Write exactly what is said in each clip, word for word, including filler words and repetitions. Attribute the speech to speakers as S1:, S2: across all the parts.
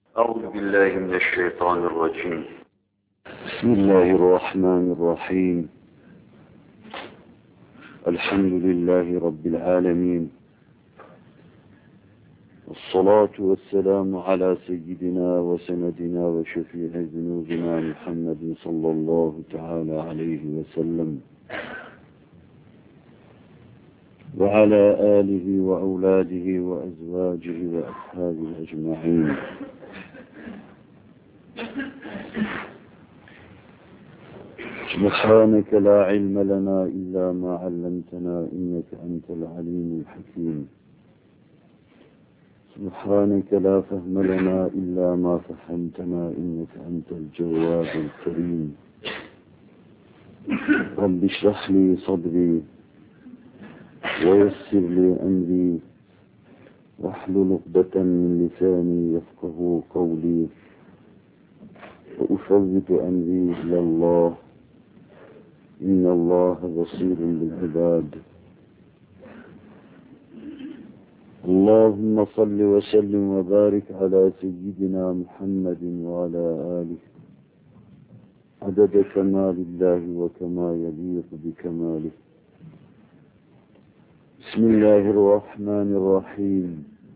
S1: أعوذ بالله من الشيطان الرجيم.
S2: بسم الله الرحمن الرحيم. الحمد لله رب العالمين، والصلاة والسلام على سيدنا وسندنا وشفيع ذنوبنا محمد صلى الله تعالى عليه وسلم، وعلى آله وأولاده وأزواجه وأصحابه أجمعين. سبحانك لا علم لنا إلا ما علمتنا إنك أنت العليم الحكيم. سبحانك لا فهم لنا إلا ما فهمتنا إنك أنت الجواد الكريم. رب اشرح لي صدري ويسر لي أمري واحلل عقدة من لساني يفقه قولي، وأفوض أمري إلى الله إن الله بصير بالعباد. اللهم صل وسلم وبارك على سيدنا محمد وعلى آله عدد كمال الله وكما يليق بكماله. بسم الله الرحمن الرحيم.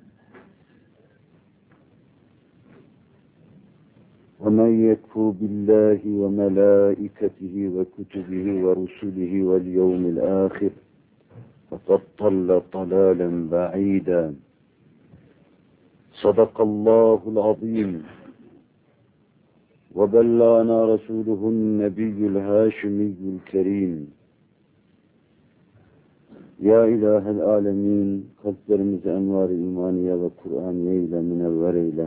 S2: ومن يكفر بالله وملائكته وكتبه ورسله واليوم الآخر فقد ضل ضلالا بعيدا. صدق الله العظيم. وبلغنا رسوله النبي الهاشمي الكريم. Ya İlahel Alemin, kalplerimizi envar-ı imaniye ve Kur'aniye ile münevver eyle.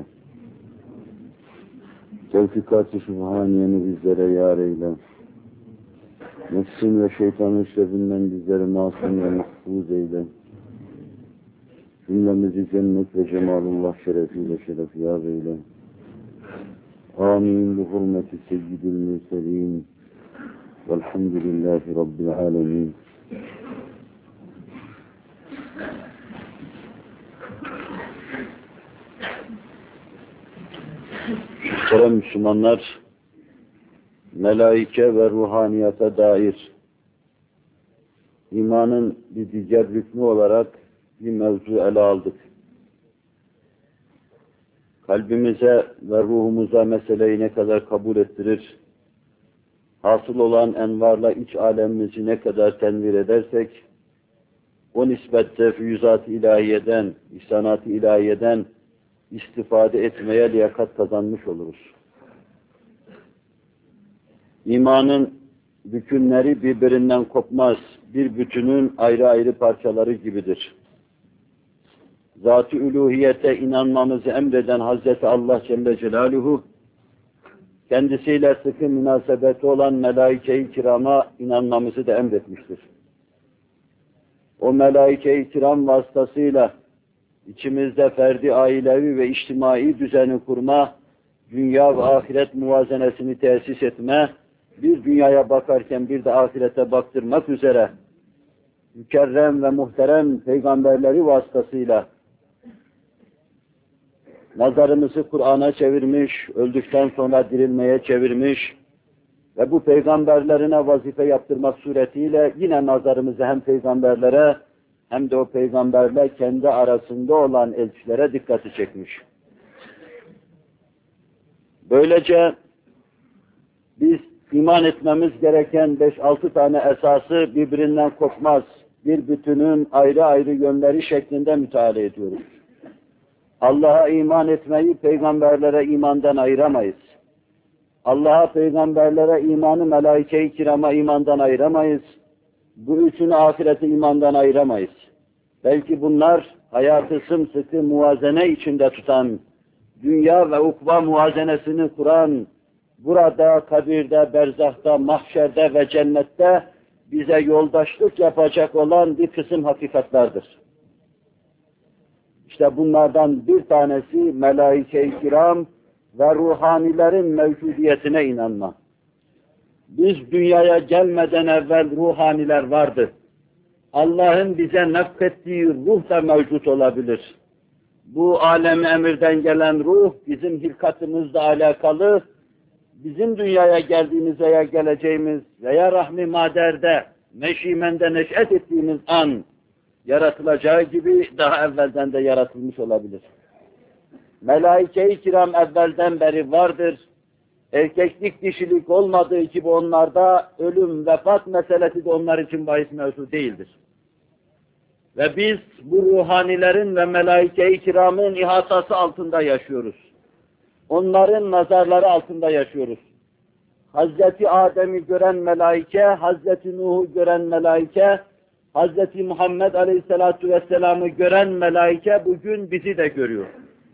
S2: Tevfikat-ı Sübhaniye'ni bizlere yar eyle. Nefsin ve şeytanın şerrinden bizleri masum ve mahfuz eyle. Cümlemizi cennet ve cemalullah şerefiyle şerefiyar eyle. Amin. Bu hürmeti seyyidil mürselin. Velhamdülillahi Rabbil alemin. Muhterem Müslümanlar, melaike ve ruhaniyata dair imanın bir diğer rüknü olarak bir mevzu ele aldık. Kalbimize ve ruhumuza meseleyi ne kadar kabul ettirir, hasıl olan envarla iç alemimizi ne kadar tenvir edersek, o nispette füyüzat-ı ilahiyeden, ihsanat-ı ilahiyeden istifade etmeye liyakat kazanmış oluruz. İmanın bütünleri birbirinden kopmaz, bir bütünün ayrı ayrı parçaları gibidir. Zat-ı uluhiyete inanmamızı emreden Hazreti Allah Celle Celaluhu, kendisiyle sıkı münasebeti olan melaike-i kirama inanmamızı da emretmiştir. O melaike-i kiram vasıtasıyla İçimizde ferdi, ailevi ve içtimai düzeni kurma, dünya ve ahiret muvazenesini tesis etme, bir dünyaya bakarken bir de ahirete baktırmak üzere mükerrem ve muhterem peygamberleri vasıtasıyla nazarımızı Kur'an'a çevirmiş, öldükten sonra dirilmeye çevirmiş ve bu peygamberlerine vazife yaptırmak suretiyle yine nazarımızı hem peygamberlere hem de o peygamberle kendi arasında olan elçilere dikkati çekmiş. Böylece biz iman etmemiz gereken beş altı tane esası birbirinden kopmaz, bir bütünün ayrı ayrı yönleri şeklinde müteala ediyoruz. Allah'a iman etmeyi peygamberlere imandan ayıramayız. Allah'a, peygamberlere imanı, melaike-i kirama imandan ayıramayız. Bu üçünü ahireti imandan ayıramayız. Belki bunlar hayatı sımsıkı muvazene içinde tutan, dünya ve ukba muvazenesini kuran, burada, kabirde, berzahta, mahşerde ve cennette bize yoldaşlık yapacak olan bir kısım hakikatlardır. İşte bunlardan bir tanesi melaike-i kiram ve ruhanilerin mevcudiyetine inanma. Biz dünyaya gelmeden evvel ruhaniler vardı. Allah'ın bize nefkettiği ruh da mevcut olabilir. Bu alem emirden gelen ruh bizim hilkatımızla alakalı, bizim dünyaya geldiğimiz veya geleceğimiz veya rahmi maderde, neşimende neş'et ettiğimiz an yaratılacağı gibi daha evvelden de yaratılmış olabilir. Melaike-i kiram evvelden beri vardır. Erkeklik, dişilik olmadığı gibi onlarda ölüm, vefat meselesi de onlar için bahis mevzu değildir. Ve biz bu ruhanilerin ve melaike-i kiramın ihatası altında yaşıyoruz. Onların nazarları altında yaşıyoruz. Hazreti Adem'i gören melaike, Hazreti Nuh'u gören melaike, Hazreti Muhammed Aleyhisselatü Vesselam'ı gören melaike bugün bizi de görüyor.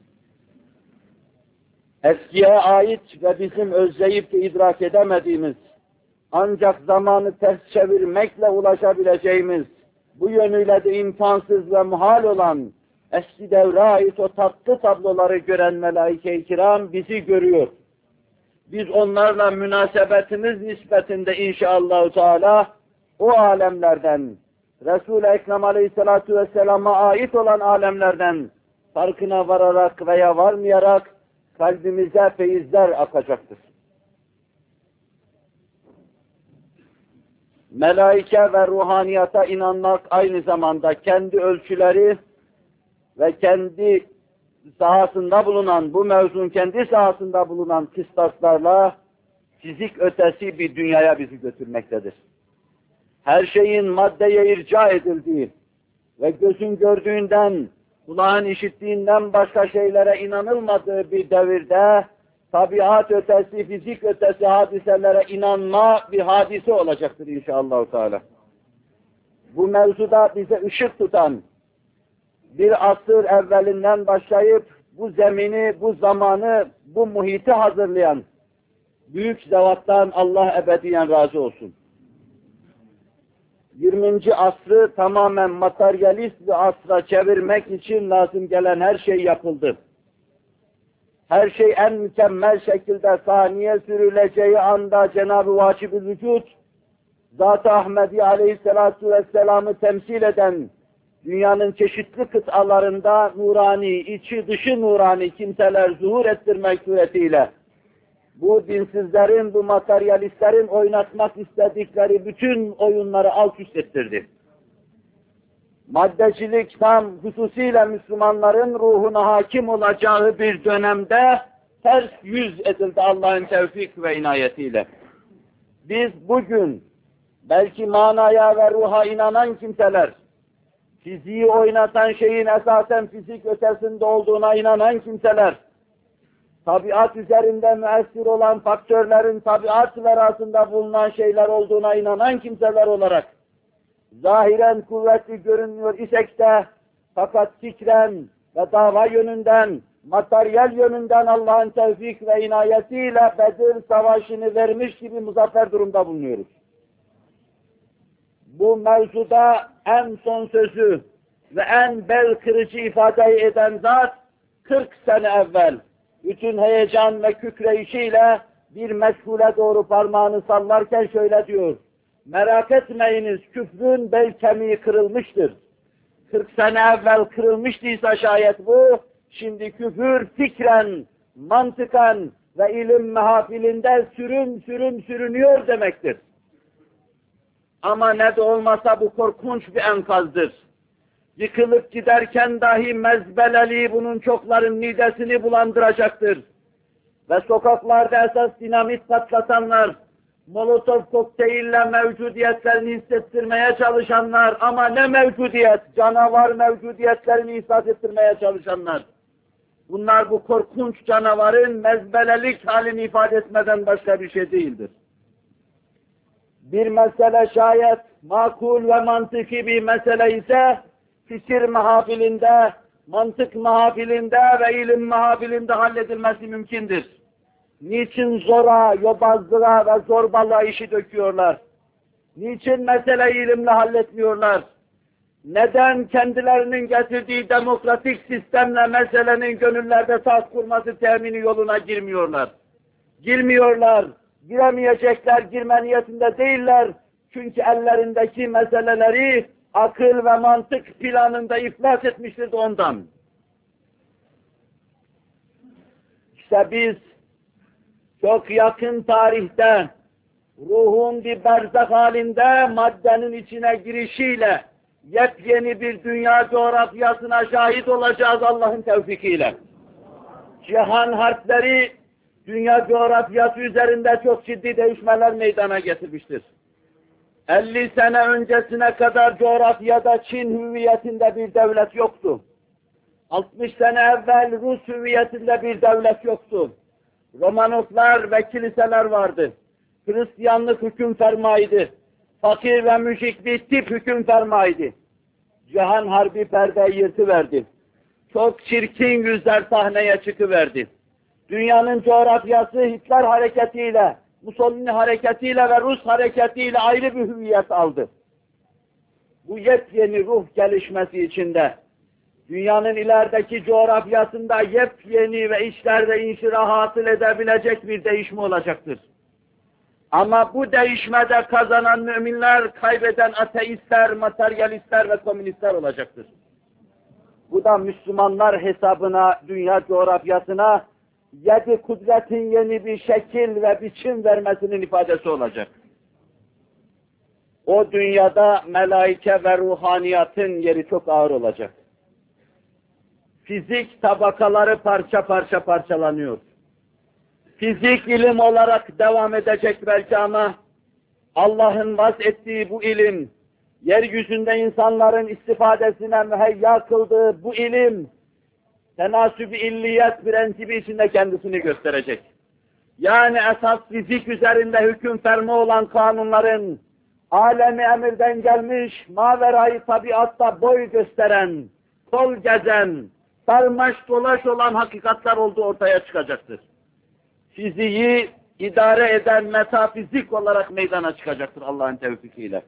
S2: Eskiye ait ve bizim özleyip de idrak edemediğimiz, ancak zamanı ters çevirmekle ulaşabileceğimiz, bu yönüyle de imkansız ve muhal olan eski devre ait o tatlı tabloları gören melaike-i kiram bizi görüyor. Biz onlarla münasebetimiz nispetinde inşallah Teala o alemlerden, Resul-i Ekrem Aleyhisselatü Vesselam'a ait olan alemlerden farkına vararak veya varmayarak kalbimize feyizler akacaktır. Melaike ve ruhaniyata inanmak aynı zamanda kendi ölçüleri ve kendi sahasında bulunan, bu mevzun kendi sahasında bulunan kıstaslarla fizik ötesi bir dünyaya bizi götürmektedir. Her şeyin maddeye irca edildiği ve gözün gördüğünden, kulağın işittiğinden başka şeylere inanılmadığı bir devirde, tabiat ötesi, fizik ötesi hadiselere inanma bir hadise olacaktır inşallah Teala. Bu mevzuda bize ışık tutan, bir asır evvelinden başlayıp bu zemini, bu zamanı, bu muhiti hazırlayan büyük zevattan Allah ebediyen razı olsun. yirminci asrı tamamen materyalist bir asra çevirmek için lazım gelen her şey yapıldı. Her şey en mükemmel şekilde saniye sürüleceği anda Cenab-ı Vacib-ül Vücud, Zat-ı Ahmedi Aleyhisselatü Vesselam'ı temsil eden dünyanın çeşitli kıtalarında nurani, içi dışı nurani kimseler zuhur ettirmek suretiyle bu dinsizlerin, bu materyalistlerin oynatmak istedikleri bütün oyunları alt üst ettirdi. Maddecilik tam hususiyle Müslümanların ruhuna hakim olacağı bir dönemde ters yüz edildi Allah'ın tevfik ve inayetiyle. Biz bugün belki manaya ve ruha inanan kimseler, fiziği oynatan şeyin esasen fizik ötesinde olduğuna inanan kimseler, tabiat üzerinde müessir olan faktörlerin tabiat verasında bulunan şeyler olduğuna inanan kimseler olarak, zahiren kuvvetli görünmüyor isek de, fakat fikren ve dava yönünden, materyal yönünden Allah'ın tevfik ve inayetiyle Bedir Savaşı'nı vermiş gibi muzaffer durumda bulunuyoruz. Bu mevzuda en son sözü ve en bel kırıcı ifadeyi eden zat, kırk sene evvel, bütün heyecan ve kükreyişiyle bir meşgule doğru parmağını sallarken şöyle diyor: merak etmeyiniz, küfrün bel kemiği kırılmıştır. kırk sene evvel kırılmıştıysa şayet bu, şimdi küfür fikren, mantıkan ve ilim mehafilinde sürüm sürüm sürünüyor demektir. Ama ne de olmasa bu korkunç bir enkazdır. Yıkılıp giderken dahi mezbeleliği bunun çokların midesini bulandıracaktır. Ve sokaklarda esas dinamit patlatanlar, Molotov kokteylle mevcudiyetlerini hissettirmeye çalışanlar, ama ne mevcudiyet, canavar mevcudiyetlerini ihsas ettirmeye çalışanlar. Bunlar bu korkunç canavarın mezbelelik halini ifade etmeden başka bir şey değildir. Bir mesele şayet makul ve mantıki bir mesele ise, fikir mahafilinde, mantık mahafilinde ve ilim mahafilinde halledilmesi mümkündür. Niçin zora, yobazlığa ve zorbalığa işi döküyorlar? Niçin meseleyi ilimle halletmiyorlar? Neden kendilerinin getirdiği demokratik sistemle meselenin gönüllerde taht kurması temini yoluna girmiyorlar? Girmiyorlar, giremeyecekler, girme niyetinde değiller. Çünkü ellerindeki meseleleri akıl ve mantık planında iflas etmiştir de ondan. İşte biz çok yakın tarihte ruhun bir berzak halinde maddenin içine girişiyle yepyeni bir dünya coğrafyasına şahit olacağız Allah'ın tevfikiyle. Cihan harpleri dünya coğrafyası üzerinde çok ciddi değişmeler meydana getirmiştir. elli sene öncesine kadar coğrafyada Çin hüviyetinde bir devlet yoktu. altmış sene evvel Rus hüviyetinde bir devlet yoktu. Romanovlar ve kiliseler vardı. Hristiyanlık hüküm fermaydı. Fakir ve müşrik bir tip hüküm fermaydı. Cihan harbi perdeyi yırtıverdi. Çok çirkin yüzler sahneye çıkıverdi. Dünyanın coğrafyası Hitler hareketiyle, Mussolini hareketiyle ve Rus hareketiyle ayrı bir hüviyet aldı. Bu yepyeni ruh gelişmesi içinde, dünyanın ilerideki coğrafyasında yepyeni ve işlerde inşirah hasıl edebilecek bir değişme olacaktır. Ama bu değişmede kazanan müminler, kaybeden ateistler, materyalistler ve komünistler olacaktır. Bu da Müslümanlar hesabına, dünya coğrafyasına yedi kudretin yeni bir şekil ve biçim vermesinin ifadesi olacak. O dünyada melaike ve ruhaniyatın yeri çok ağır olacak. Fizik tabakaları parça parça parçalanıyor. Fizik ilim olarak devam edecek belki ama Allah'ın vaz ettiği bu ilim, yeryüzünde insanların istifadesine müheyya kıldığı bu ilim, tenasüb-i illiyet prensibi içinde kendisini gösterecek. Yani esas fizik üzerinde hüküm ferma olan kanunların, alemi emirden gelmiş, maverayı tabiatta boy gösteren, kol gezen, sarmaş dolaş olan hakikatler olduğu ortaya çıkacaktır. Fiziği idare eden metafizik olarak meydana çıkacaktır Allah'ın tevfikiyle.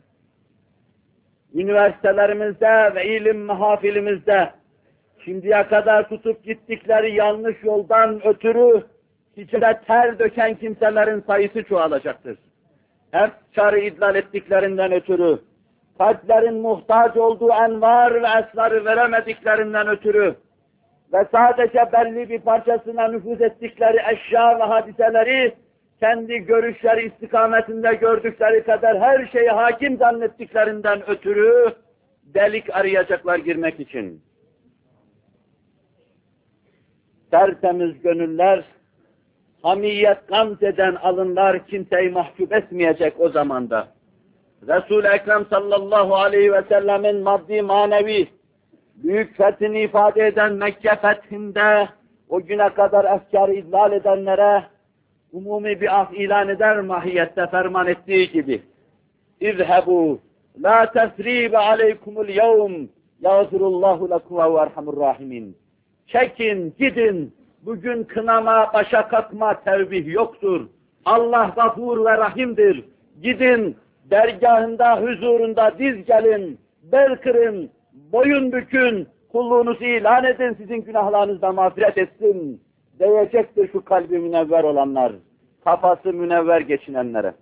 S2: Üniversitelerimizde ve ilim mahafilimizde şimdiye kadar tutup gittikleri yanlış yoldan ötürü içine ter döken kimselerin sayısı çoğalacaktır. Hem çarı idlal ettiklerinden ötürü, kalplerin muhtaç olduğu envar ve esrarı veremediklerinden ötürü ve sadece belli bir parçasına nüfuz ettikleri eşya ve hadiseleri kendi görüşleri istikametinde gördükleri kadar her şeye hakim zannettiklerinden ötürü delik arayacaklar girmek için. Tertemiz gönüller, hamiyet gamz eden alınlar kimseyi mahcup etmeyecek o zamanda. Resul-i Ekrem sallallahu aleyhi ve sellemin maddi manevi büyük fethini ifade eden Mekke fethinde o güne kadar efkarı idlal edenlere umumi bir af ilan eder mahiyette ferman ettiği gibi. İzhebu la tesribe aleykumul yevm yağfirullahu lekum ve erhamur rahimin. Çekin, gidin. Bugün kınama, başa kalkma, tevbih yoktur. Allah gafur ve rahimdir. Gidin, dergahında, huzurunda diz gelin, bel kırın, boyun bükün, kulluğunuzu ilan edin, sizin günahlarınızdan mağfiret etsin. Diyecektir şu kalbi münevver olanlar, kafası münevver geçinenlere.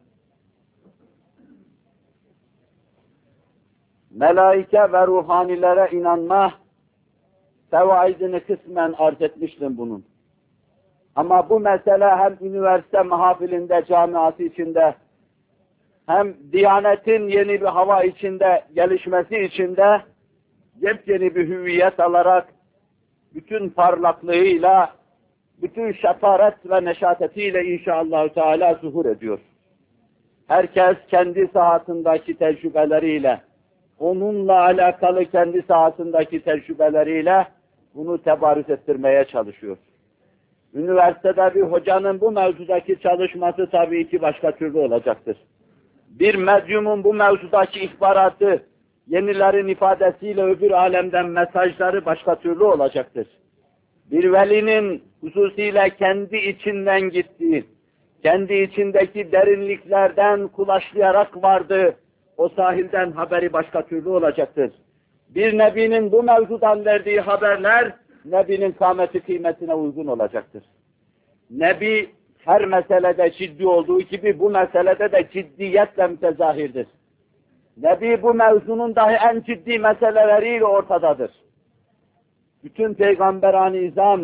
S2: Melaike ve ruhanilere inanma, fevaidini kısmen arz etmiştim bunun. Ama bu mesele hem üniversite mahafilinde, camiası içinde, hem Diyanet'in yeni bir hava içinde, gelişmesi içinde, yepyeni bir hüviyet alarak, bütün parlaklığıyla, bütün şefaret ve neşatetiyle inşallah Teala zuhur ediyor. Herkes kendi sahasındaki tecrübeleriyle, onunla alakalı kendi sahasındaki tecrübeleriyle bunu tebarüz ettirmeye çalışıyor. Üniversitede bir hocanın bu mevzudaki çalışması tabii ki başka türlü olacaktır. Bir medyumun bu mevzudaki ihbaratı, yenilerin ifadesiyle öbür alemden mesajları başka türlü olacaktır. Bir velinin hususiyle kendi içinden gittiği, kendi içindeki derinliklerden kulaçlayarak vardı, o sahilden haberi başka türlü olacaktır. Bir nebinin bu mevzudan verdiği haberler, nebinin kâmeti kıymetine uygun olacaktır. Nebi her meselede ciddi olduğu gibi bu meselede de ciddiyetle mütezahirdir. Nebi bu mevzunun dahi en ciddi meseleleriyle ortadadır. Bütün peygamberani izam,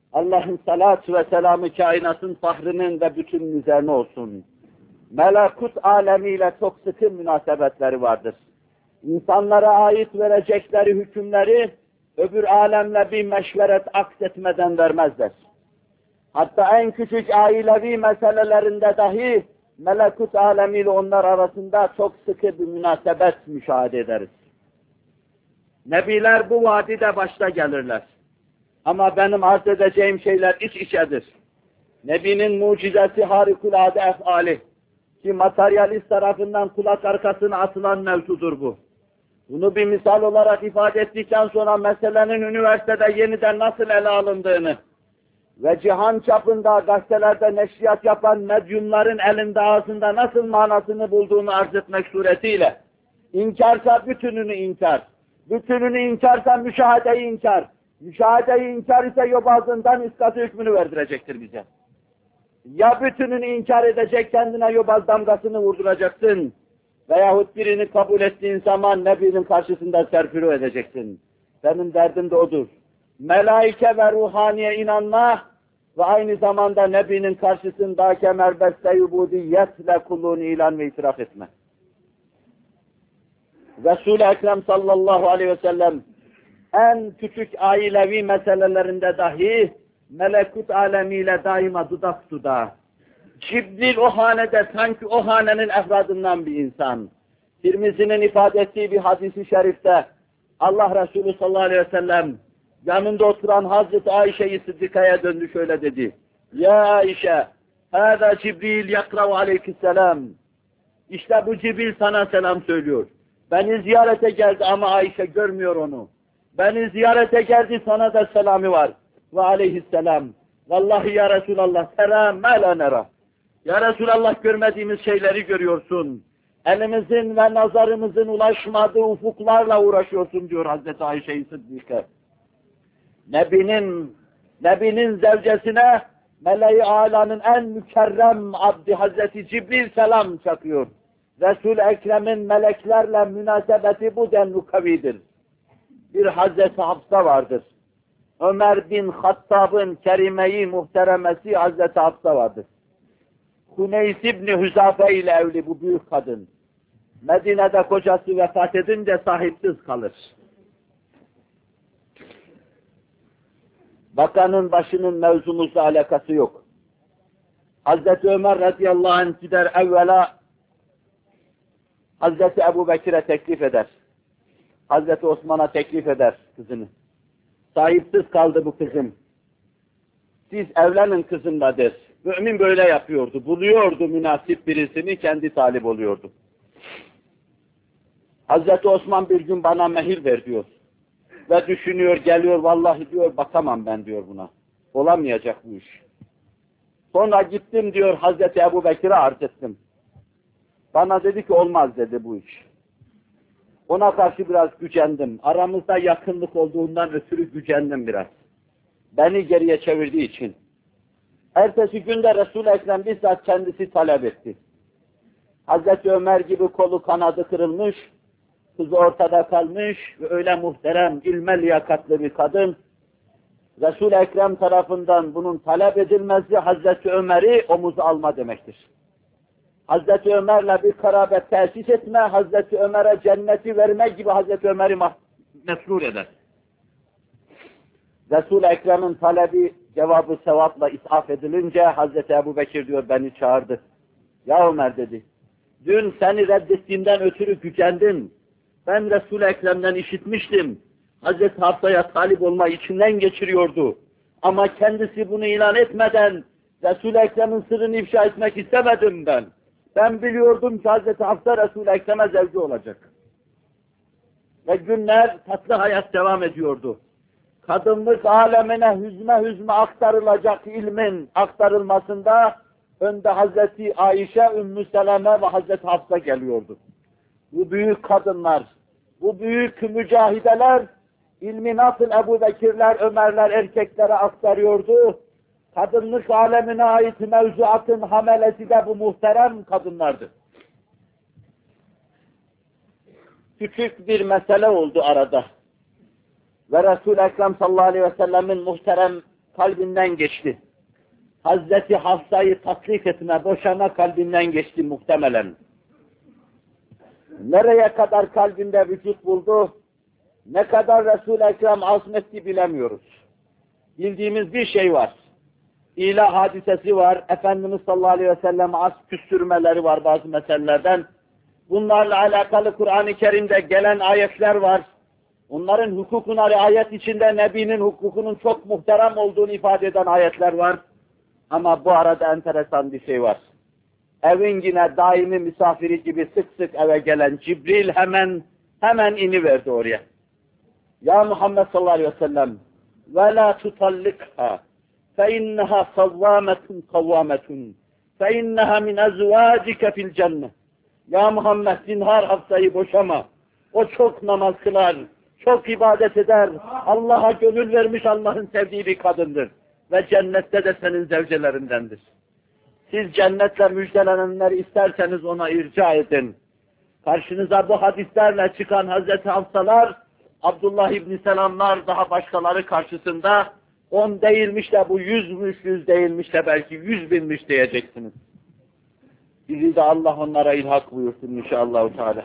S2: Allah'ın salatü ve selamı kainatın fahrının ve bütünün üzerine olsun. Melekut alemiyle çok sıkı münasebetleri vardır. İnsanlara ait verecekleri hükümleri öbür alemle bir meşveret aksetmeden vermezler. Hatta en küçük ailevi meselelerinde dahi melekut alemiyle onlar arasında çok sıkı bir münasebet müşahede ederiz. Nebiler bu vadide başta gelirler. Ama benim arz edeceğim şeyler iç içedir. Nebinin mucizesi harikulade efali. Ki materyalist tarafından kulak arkasına atılan mevzudur bu. Bunu bir misal olarak ifade ettikten sonra meselenin üniversitede yeniden nasıl ele alındığını ve cihan çapında gazetelerde neşriyat yapan medyumların elinde ağzında nasıl manasını bulduğunu arz etmek suretiyle inkarsa bütününü inkar, bütününü inkarsa müşahedeyi inkar, müşahedeyi inkar ise yobazından iskatı hükmünü verdirecektir bize. Ya bütününü inkar edecek, kendine yobaz damgasını vurduracaksın veyahut birini kabul ettiğin zaman Nebi'nin karşısında serfuru edeceksin. Benim derdim de odur. Melaike ve ruhaniye inanma ve aynı zamanda Nebi'nin karşısında kemerbeste yubudiyetle kulluğunu ilan ve itiraf etme. Resul-i Ekrem sallallahu aleyhi ve sellem en küçük ailevi meselelerinde dahi melekut alemiyle daima dudak dudağa. Cibril o hanede sanki o hanenin efradından bir insan. Tirmizi'nin ifade ettiği bir hadisi şerifte Allah Resulü sallallahu aleyhi ve sellem yanında oturan Hazreti Ayşe'yi Sıddika'ya döndü şöyle dedi. Ya Ayşe, hâzâ Cibril yakrav aleykisselam. İşte bu Cibril sana selam söylüyor. Beni ziyarete geldi ama Ayşe görmüyor onu. Beni ziyarete geldi, sana da selamı var. Ve aleyhisselam. Vallahi ya Resulallah, tera me la nera. Ya Resulallah, görmediğimiz şeyleri görüyorsun. Elimizin ve nazarımızın ulaşmadığı ufuklarla uğraşıyorsun diyor Hazreti Ayşe-i Sıddika. Nebinin, Nebinin zevcesine Mele-i Ala'nın en mükerrem abdi Hazreti Cibril selam çakıyor. Resul-i Ekrem'in meleklerle münasebeti bu denli kavidir. Bir Hazreti Hafsa vardır. Ömer bin Hattab'ın kerime-i muhteremesi Hazreti Hafsa vardır. Huneys İbni Hüzafe ile evli bu büyük kadın. Medine'de kocası vefat edince sahipsiz kalır. Bakanın başının mevzumuzla alakası yok. Hazreti Ömer radıyallahu anh gider evvela Hazreti Ebu Bekir'e teklif eder. Hazreti Osman'a teklif eder kızını. Sahipsiz kaldı bu kızım. Siz evlenin kızımla der. Mümin böyle yapıyordu. Buluyordu münasip birisini, kendi talip oluyordu. Hazreti Osman bir gün bana mehir ver diyor. Ve düşünüyor, geliyor, vallahi diyor, bakamam ben diyor buna. Olamayacak bu iş. Sonra gittim diyor, Hazreti Ebu Bekir'e arz ettim. Bana dedi ki olmaz dedi bu iş. Ona karşı biraz gücendim. Aramızda yakınlık olduğundan ötürü gücendim biraz. Beni geriye çevirdiği için. Ertesi günde Resul-i Ekrem bizzat kendisi talep etti. Hazreti Ömer gibi kolu kanadı kırılmış, kızı ortada kalmış ve öyle muhterem, ilme liyakatlı bir kadın. Resul-i Ekrem tarafından bunun talep edilmesi Hazreti Ömer'i omuza alma demektir. Hazreti Ömer'le bir karabet tesis etme, Hazreti Ömer'e cenneti verme gibi Hazreti Ömer'i mesrur eder. Resul-i Ekrem'in talebi cevabı sevapla ishaf edilince Hazreti Ebu Bekir diyor beni çağırdı. Ya Ömer dedi, dün seni reddettiğimden ötürü gücendim. Ben Resul-i Ekrem'den işitmiştim. Hazreti Hafsa'ya talip olma içinden geçiriyordu. Ama kendisi bunu ilan etmeden Resul-i Ekrem'in sırrını ifşa etmek istemedim ben. Ben biliyordum ki Hazreti Hafsa Resul-i Ekrem'e zevci olacak. Ve günler tatlı hayat devam ediyordu. Kadınlık alemine hüzme hüzme aktarılacak ilmin aktarılmasında önde Hazreti Ayşe, Ümmü Seleme ve Hazreti Hafsa geliyordu. Bu büyük kadınlar, bu büyük mücahideler ilmi nasıl Ebu Bekirler, Ömerler erkeklere aktarıyordu. Kadınlık alemine ait mevzuatın hamelesi de bu muhterem kadınlardı. Küçük bir mesele oldu arada. Ve Resul-i Ekrem sallallahu aleyhi ve sellemin muhterem kalbinden geçti. Hazreti Hafsa'yı tatlik etme, boşama kalbinden geçti muhtemelen. Nereye kadar kalbinde vücut buldu, ne kadar Resul-i Ekrem azmetti bilemiyoruz. Bildiğimiz bir şey var. İlah hadisesi var, Efendimiz sallallahu aleyhi ve sellem az küstürmeleri var bazı meselelerden. Bunlarla alakalı Kur'an-ı Kerim'de gelen ayetler var. Onların hukukuna riayet içinde Nebi'nin hukukunun çok muhterem olduğunu ifade eden ayetler var. Ama bu arada enteresan bir şey var. Evin yine daimi misafiri gibi sık sık eve gelen Cibril hemen hemen iniverdi oraya. Ya Muhammed sallallahu aleyhi ve sellem ve la tutallikha fe inneha savvametun kavvametun fe inneha min ezvacike fil cennet. Ya Muhammed zinhar Hafsa'yı boşama. O çok namaz kılar, çok ibadet eder. Allah'a gönül vermiş, Allah'ın sevdiği bir kadındır. Ve cennette de senin zevcelerindendir. Siz cennetle müjdelenenleri isterseniz ona irca edin. Karşınıza bu hadislerle çıkan Hazreti Hafsalar, Abdullah İbni Selamlar, daha başkaları karşısında on değilmiş de bu yüzmüş, yüz değilmiş de belki yüz binmiş diyeceksiniz. Bizi de Allah onlara ilhak buyursun inşallah Teala.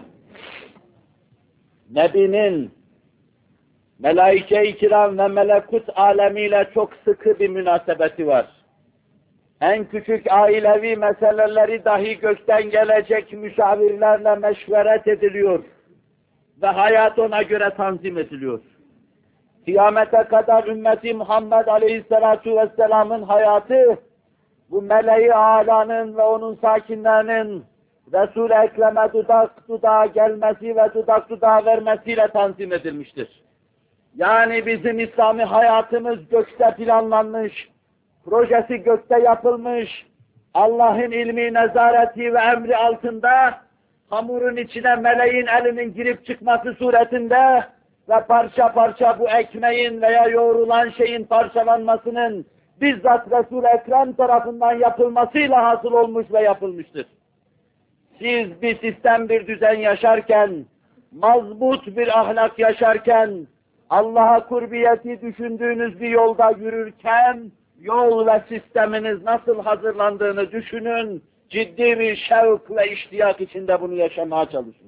S2: Nebinin melaike-i kiram ve melekut alemiyle çok sıkı bir münasebeti var. En küçük ailevi meseleleri dahi gökten gelecek müşavirlerle meşveret ediliyor ve hayat ona göre tanzim ediliyor. Kıyamete kadar ümmeti Muhammed Aleyhisselatu Vesselam'ın hayatı, bu meleği âlanın ve onun sakinlerinin Resul-i Ekrem'e dudak dudağa gelmesi ve dudak dudağa vermesiyle tanzim edilmiştir. Yani bizim İslami hayatımız gökte planlanmış, projesi gökte yapılmış, Allah'ın ilmi, nezareti ve emri altında, hamurun içine meleğin elinin girip çıkması suretinde ve parça parça bu ekmeğin veya yoğrulan şeyin parçalanmasının bizzat Resul-i Ekrem tarafından yapılmasıyla hasıl olmuş ve yapılmıştır. Siz bir sistem, bir düzen yaşarken, mazbut bir ahlak yaşarken, Allah'a kurbiyeti düşündüğünüz bir yolda yürürken, yol ve sisteminiz nasıl hazırlandığını düşünün, ciddi bir şevk ve iştiyak içinde bunu yaşamaya çalışın.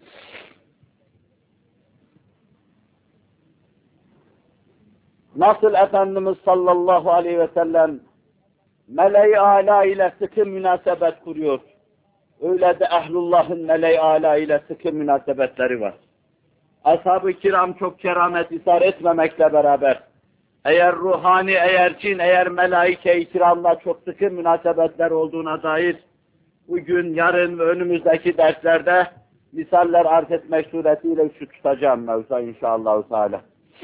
S2: Nasıl Efendimiz sallallahu aleyhi ve sellem meleği âlâ ile sıkı münasebet kuruyor, öyle de ehlullahın meleği âlâ ile sıkı münasebetleri var. Ashab-ı kiram çok keramet isar etmemekle beraber, eğer ruhani, eğer cin, eğer melaike-i kiramla çok sıkı münasebetler olduğuna dair bugün, yarın ve önümüzdeki derslerde misaller arz etmek suretiyle şu tutacağım mevzu inşallah Teala.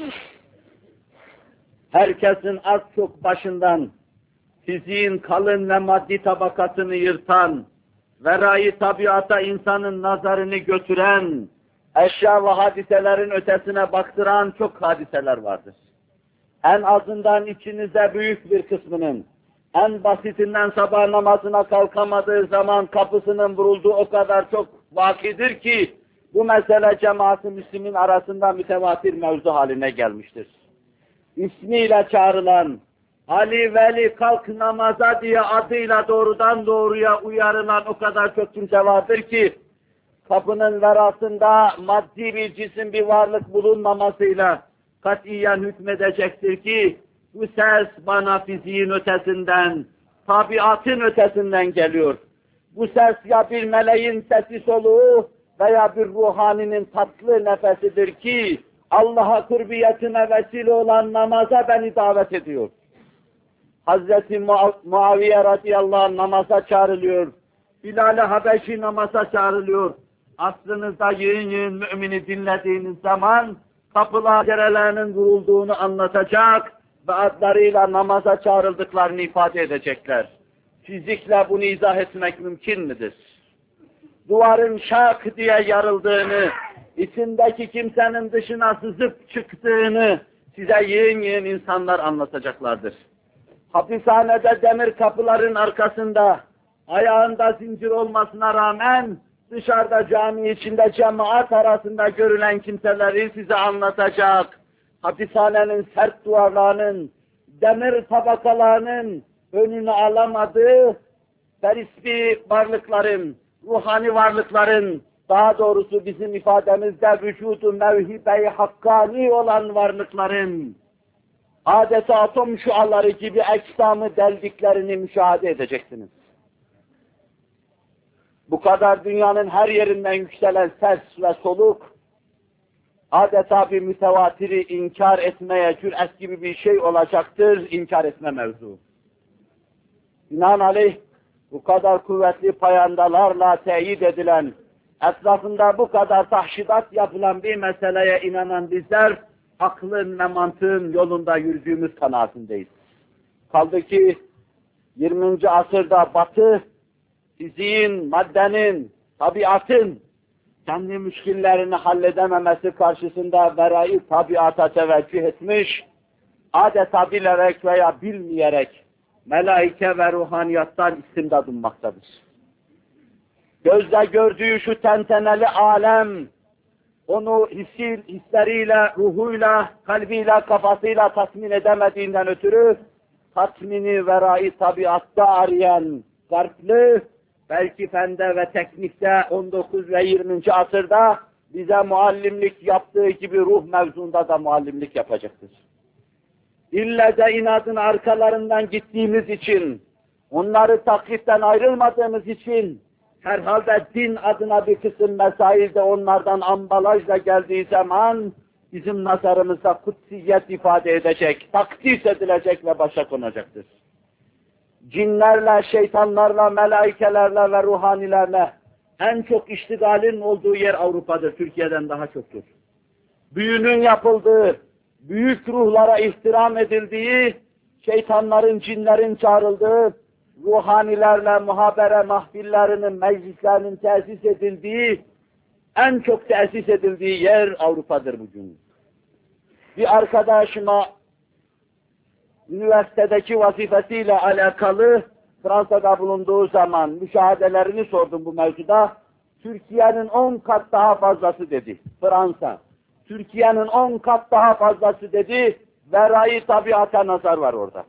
S2: Herkesin az çok başından fiziğin kalın ve maddi tabakasını yırtan, verayı tabiata insanın nazarını götüren, eşya ve hadiselerin ötesine baktıran çok hadiseler vardır. En azından içinizde büyük bir kısmının, en basitinden sabah namazına kalkamadığı zaman kapısının vurulduğu o kadar çok vakidir ki, bu mesele cemaat-ı Müslümin arasında mütevatir mevzu haline gelmiştir. İsmiyle çağrılan, Ali Veli kalk namaza diye adıyla doğrudan doğruya uyarılan o kadar çok kimse vardır ki, kapının verasında maddi bir cisim, bir varlık bulunmamasıyla katiyen hükmedecektir ki, bu ses bana fiziğin ötesinden, tabiatın ötesinden geliyor. Bu ses ya bir meleğin sesi soluğu veya bir ruhaninin tatlı nefesidir ki, Allah'a kurbiyetine vesile olan namaza beni davet ediyor. Hazreti Muaviye radıyallahu anh namaza çağrılıyor. Bilal-i Habeşi namaza çağrılıyor. Aslınızda yığın yığın mümini dinlediğiniz zaman kapılar pencerelerinin vurulduğunu anlatacak ve adlarıyla namaza çağrıldıklarını ifade edecekler. Fizikle bunu izah etmek mümkün müdür? Duvarın şak diye yarıldığını, içindeki kimsenin dışına sızıp çıktığını size yığın yığın insanlar anlatacaklardır. Hapishanede demir kapıların arkasında, ayağında zincir olmasına rağmen dışarıda cami içinde cemaat arasında görülen kimseleri size anlatacak. Hapishanenin sert duvarlarının demir tabakalarının önünü alamadığı ferisbi varlıkların, ruhani varlıkların, daha doğrusu bizim ifademizde vücudu mevhibe-i hakkani olan varlıkların adeta atom şuaları gibi eksamı deldiklerini müşahede edeceksiniz. Bu kadar dünyanın her yerinden yükselen ses ve soluk, adeta bir mütevatiri inkar etmeye cüret gibi bir şey olacaktır, inkar etme mevzu. Binaenaleyh, bu kadar kuvvetli payandalarla teyit edilen, etrafında bu kadar tahşidat yapılan bir meseleye inanan bizler, aklın ve mantığın yolunda yürüdüğümüz kanaatindeyiz. Kaldı ki yirminci asırda Batı, fiziğin, maddenin, tabiatın kendi müşkillerini halledememesi karşısında verayı tabiata teveccüh etmiş, adeta bilerek veya bilmeyerek melaike ve ruhaniyattan istimdad ummaktadır. Gözle gördüğü şu tenteneli alem, onu hissi, hisleriyle, ruhuyla, kalbiyle, kafasıyla tatmin edemediğinden ötürü, tatmini verayı tabiatta arayan garplı, belki fende ve teknikte on dokuz ve yirminci asırda bize muallimlik yaptığı gibi ruh mevzunda da muallimlik yapacaktır. İlle de inadın arkalarından gittiğimiz için, onları taklitten ayrılmadığımız için, herhalde din adına bir kısım mesail de onlardan ambalajla geldiği zaman, bizim nazarımızda kutsiyet ifade edecek, takdis edilecek ve başa konacaktır. Cinlerle, şeytanlarla, melaikelerle ve ruhanilerle en çok iştigalin olduğu yer Avrupa'dır, Türkiye'den daha çoktur. Büyünün yapıldığı, büyük ruhlara ihtiram edildiği, şeytanların, cinlerin çağrıldığı, ruhanilerle muhabere mahfillerinin, meclislerinin tesis edildiği, en çok tesis edildiği yer Avrupa'dır bugün. Bir arkadaşıma üniversitedeki vazifesiyle alakalı Fransa'da bulunduğu zaman müşahedelerini sordum bu mevzuda. Türkiye'nin on kat daha fazlası dedi. Fransa. Türkiye'nin on kat daha fazlası dedi. Verayı tabiata nazar var orada.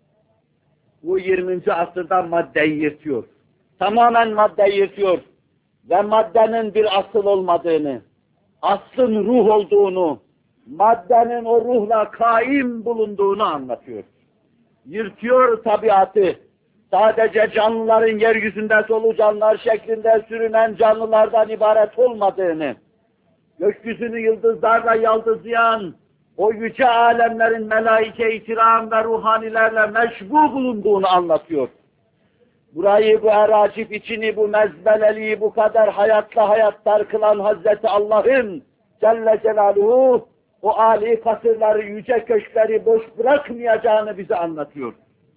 S2: Bu yirminci asırda maddeyi yırtıyor. Tamamen maddeyi yırtıyor. Ve maddenin bir asıl olmadığını, aslın ruh olduğunu, maddenin o ruhla kaim bulunduğunu anlatıyor. Yırtıyor tabiatı. Sadece canlıların yeryüzünde solucanlar şeklinde sürünen canlılardan ibaret olmadığını, gökyüzünü yıldızlarla yaldızlayan, o yüce alemlerin melaike-i kiram ve ruhanilerle meşbu bulunduğunu anlatıyor. Burayı, bu eracip içini, bu mezbeleliği bu kadar hayatla hayattar kılan Hazreti Allah'ın Celle Celaluhu, o âli kasırları, yüce köşkleri boş bırakmayacağını bize anlatıyor.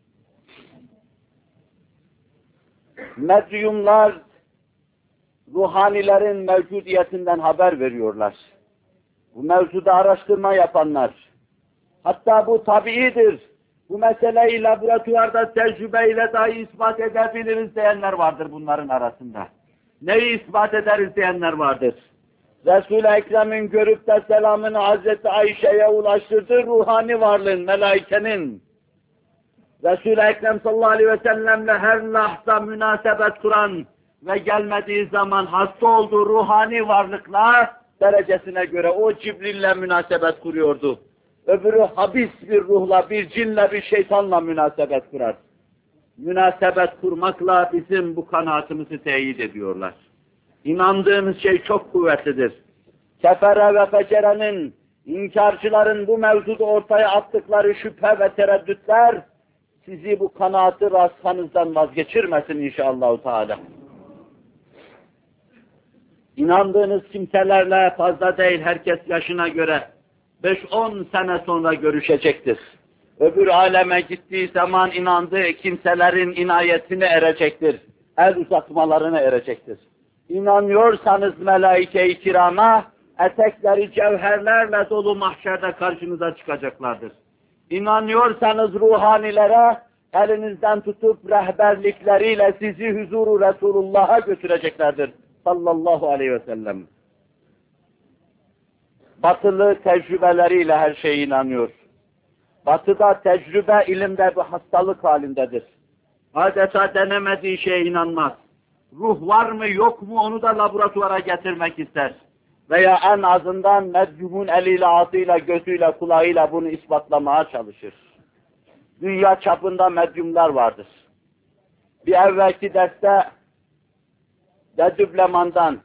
S2: Medyumlar, ruhanilerin mevcudiyetinden haber veriyorlar. Bu mevzuda araştırma yapanlar, hatta bu tabiidir, bu meseleyi laboratuvarda tecrübeyle dahi ispat edebiliriz diyenler vardır bunların arasında. Neyi ispat ederiz diyenler vardır. Resul-i Ekrem'in görüp de selamını Hazreti Ayşe'ye ulaştırdığı ruhani varlığın, melaikenin, Resul-i Ekrem sallallahu aleyhi ve sellemle her lahza münasebet kuran ve gelmediği zaman hasta olduğu ruhani varlıkla derecesine göre o Cibril'le münasebet kuruyordu. Öbürü habis bir ruhla, bir cinle, bir şeytanla münasebet kurar. Münasebet kurmakla bizim bu kanaatimizi teyit ediyorlar. İnandığımız şey çok kuvvetlidir. Kefere ve fecerenin, inkarcıların bu mevzuda ortaya attıkları şüphe ve tereddütler, sizi bu kanaatı rasthanızdan vazgeçirmesin inşallah Teala. İnandığınız kimselerle fazla değil, herkes yaşına göre beş on sene sonra görüşecektir. Öbür aleme gittiği zaman inandığı kimselerin inayetine erecektir. El uzatmalarına erecektir. İnanıyorsanız melaike-i kirama, etekleri cevherlerle dolu mahşerde karşınıza çıkacaklardır. İnanıyorsanız ruhanilere, elinizden tutup rehberlikleriyle sizi huzuru Resulullah'a götüreceklerdir. Sallallahu aleyhi ve sellem. Batılı tecrübeleriyle her şeye inanıyor. Batı'da tecrübe ilimde bir hastalık halindedir. Adeta denemediği şeye inanmaz. Ruh var mı yok mu onu da laboratuvara getirmek ister. Veya en azından medyumun eliyle, ağzıyla, gözüyle, kulağıyla bunu ispatlamaya çalışır. Dünya çapında medyumlar vardır. Bir evvelki derste Dedübleman'dan,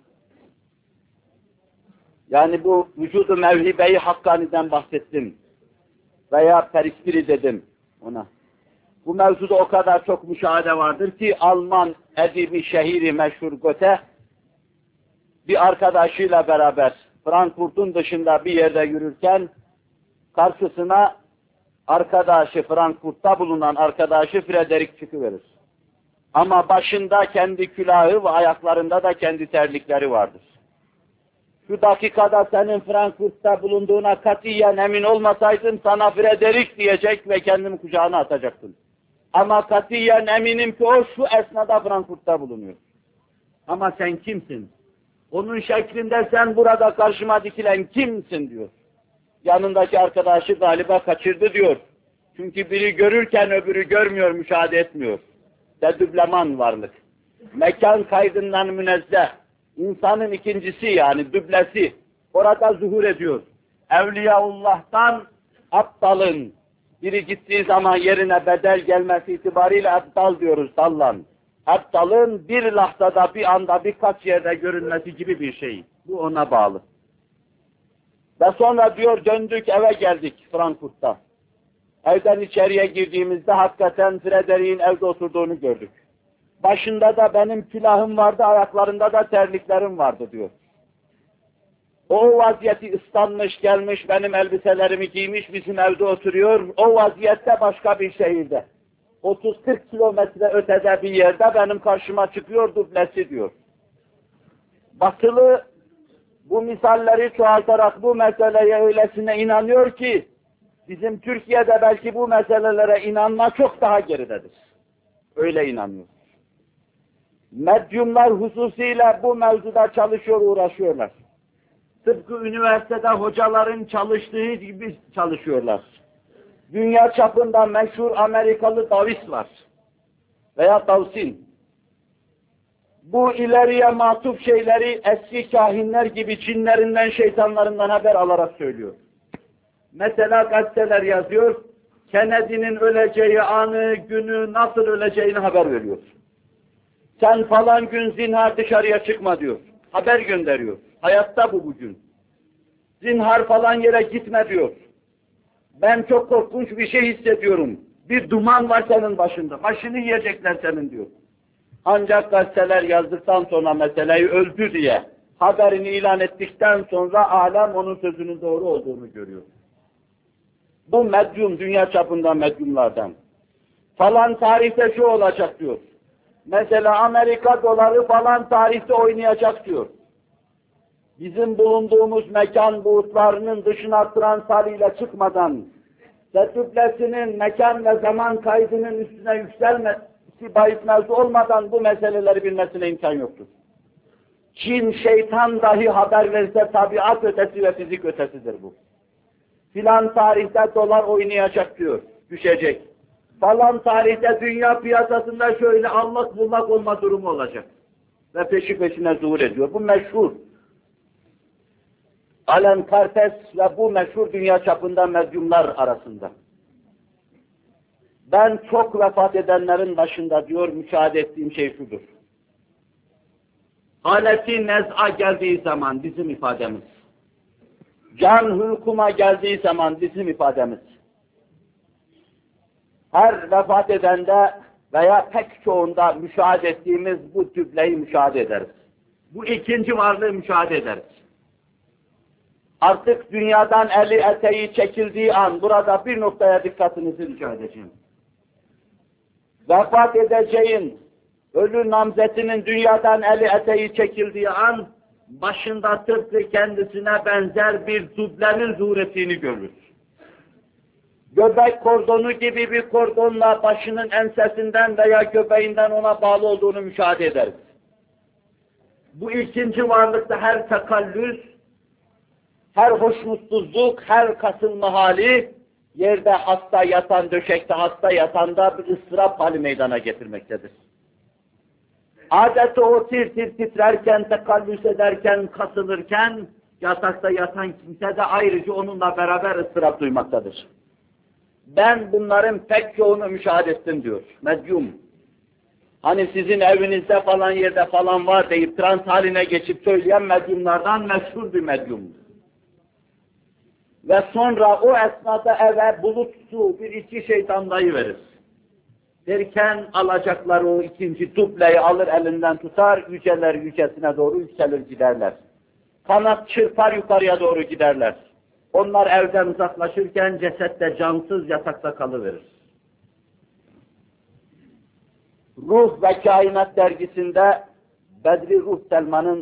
S2: yani bu vücudu mevhibe-i hakkaniden bahsettim. Veya perispiri dedim ona. Bu mevzuda o kadar çok müşahede vardır ki Alman edibi şehiri meşhur Goethe bir arkadaşıyla beraber Frankfurt'un dışında bir yerde yürürken karşısına arkadaşı, Frankfurt'ta bulunan arkadaşı Frederick çıkıverir. Ama başında kendi külahı ve ayaklarında da kendi terlikleri vardır. Şu dakikada senin Frankfurt'ta bulunduğuna katiyen emin olmasaydım sana Frederick diyecek ve kendimi kucağına atacaktım. Ama katiyen eminim ki o şu esnada Frankfurt'ta bulunuyor. Ama sen kimsin? Onun şeklinde sen burada karşıma dikilen kimsin diyor. Yanındaki arkadaşı galiba kaçırdı diyor. Çünkü biri görürken öbürü görmüyor, müşahede etmiyor. Dedübleman varlık. Mekan kaydından münezzeh. İnsanın ikincisi yani düblesi. Orada zuhur ediyor. Evliyaullah'tan aptalın. Biri gittiği zaman yerine bedel gelmesi itibariyle aptal diyoruz, dallan. Aptalın bir lahzada, bir anda, birkaç yerde görünmesi gibi bir şey. Bu ona bağlı. Ve sonra diyor döndük eve geldik Frankfurt'ta. Evden içeriye girdiğimizde hakikaten Frederick'in evde oturduğunu gördük. Başında da benim külahım vardı, ayaklarında da terliklerim vardı diyor. O vaziyeti ıslanmış gelmiş, benim elbiselerimi giymiş, bizim evde oturuyor. O vaziyette başka bir şehirde. otuz kırk kilometre ötede bir yerde benim karşıma çıkıyor dublesi diyor. Batılı bu misalleri çoğaltarak bu meseleye öylesine inanıyor ki, bizim Türkiye'de belki bu meselelere inanma çok daha geridedir. Öyle inanıyor. Medyumlar hususuyla bu mevzuda çalışıyor, uğraşıyorlar. Tıpkı üniversitede hocaların çalıştığı gibi çalışıyorlar. Dünya çapında meşhur Amerikalı Davis var. Veya Dawson. Bu ileriye matuf şeyleri eski kahinler gibi cinlerinden, şeytanlarından haber alarak söylüyor. Mesela gazeteler yazıyor, Kennedy'nin öleceği anı, günü, nasıl öleceğini haber veriyor. Sen falan gün zinhar dışarıya çıkma diyor. Haber gönderiyor. Hayatta bu bugün. Zinhar falan yere gitme diyor. Ben çok korkunç bir şey hissediyorum. Bir duman var senin başında. Başını yiyecekler senin diyor. Ancak gazeteler yazdıktan sonra meseleyi öldü diye haberini ilan ettikten sonra alem onun sözünün doğru olduğunu görüyor. Bu medyum, dünya çapında medyumlardan. Falan tarihte şu olacak diyor. Mesela Amerika doları falan tarihte oynayacak diyor. Bizim bulunduğumuz mekan buğutlarının dışına transaliyle çıkmadan, Setüblesinin mekan ve zaman kaydının üstüne yükselmesi bahis mevzu olmadan bu meseleleri bilmesine imkan yoktur. Çin, şeytan dahi haber verse tabiat ötesi ve fizik ötesidir bu. Filan tarihte dolar oynayacak diyor, düşecek. Falan tarihte dünya piyasasında şöyle allak bullak olma durumu olacak. Ve peşi peşine zuhur ediyor. Bu meşhur. Alan Kartes ve bu meşhur dünya çapında medyumlar arasında. Ben çok vefat edenlerin başında diyor, müşahede ettiğim şey şudur. Haleti nez'a geldiği zaman bizim ifademiz. Can hülkuma geldiği zaman bizim ifademiz. Her vefat edende veya pek çoğunda müşahede ettiğimiz bu tübleyi müşahede ederiz. Bu ikinci varlığı müşahede ederiz. Artık dünyadan eli eteği çekildiği an burada bir noktaya dikkatinizi rica edeceğim. Vefat edeceğin, ölü namzetinin dünyadan eli eteği çekildiği an başında tıpkı kendisine benzer bir dublenin zuhur ettiğini görür. Göbek kordonu gibi bir kordonla başının ensesinden veya göbeğinden ona bağlı olduğunu müşahede ederiz. Bu ikinci varlıkta her tekallüs, her hoşnutsuzluk, her kasılma hali yerde hasta yatan, döşekte hasta yatanda bir ıstırap hali meydana getirmektedir. Adeta o tir tir titrerken, tekallüs ederken, kasılırken, yatakta yatan kimse de ayrıca onunla beraber ıstırap duymaktadır. Ben bunların pek çoğunu müşahede ettim diyor medyum. Hani sizin evinizde falan yerde falan var deyip trans haline geçip söyleyen medyumlardan meşhur bir medyum. Ve sonra o esnada eve bulut su bir iki şeytan dayıverir. Derken alacakları o ikinci dubleyi alır elinden tutar, yüceler yücesine doğru yükselir giderler. Kanat çırpar yukarıya doğru giderler. Onlar evden uzaklaşırken ceset de cansız yatakta kalıverir. Ruh ve Kainat dergisinde Bedri Ruh Selman'ın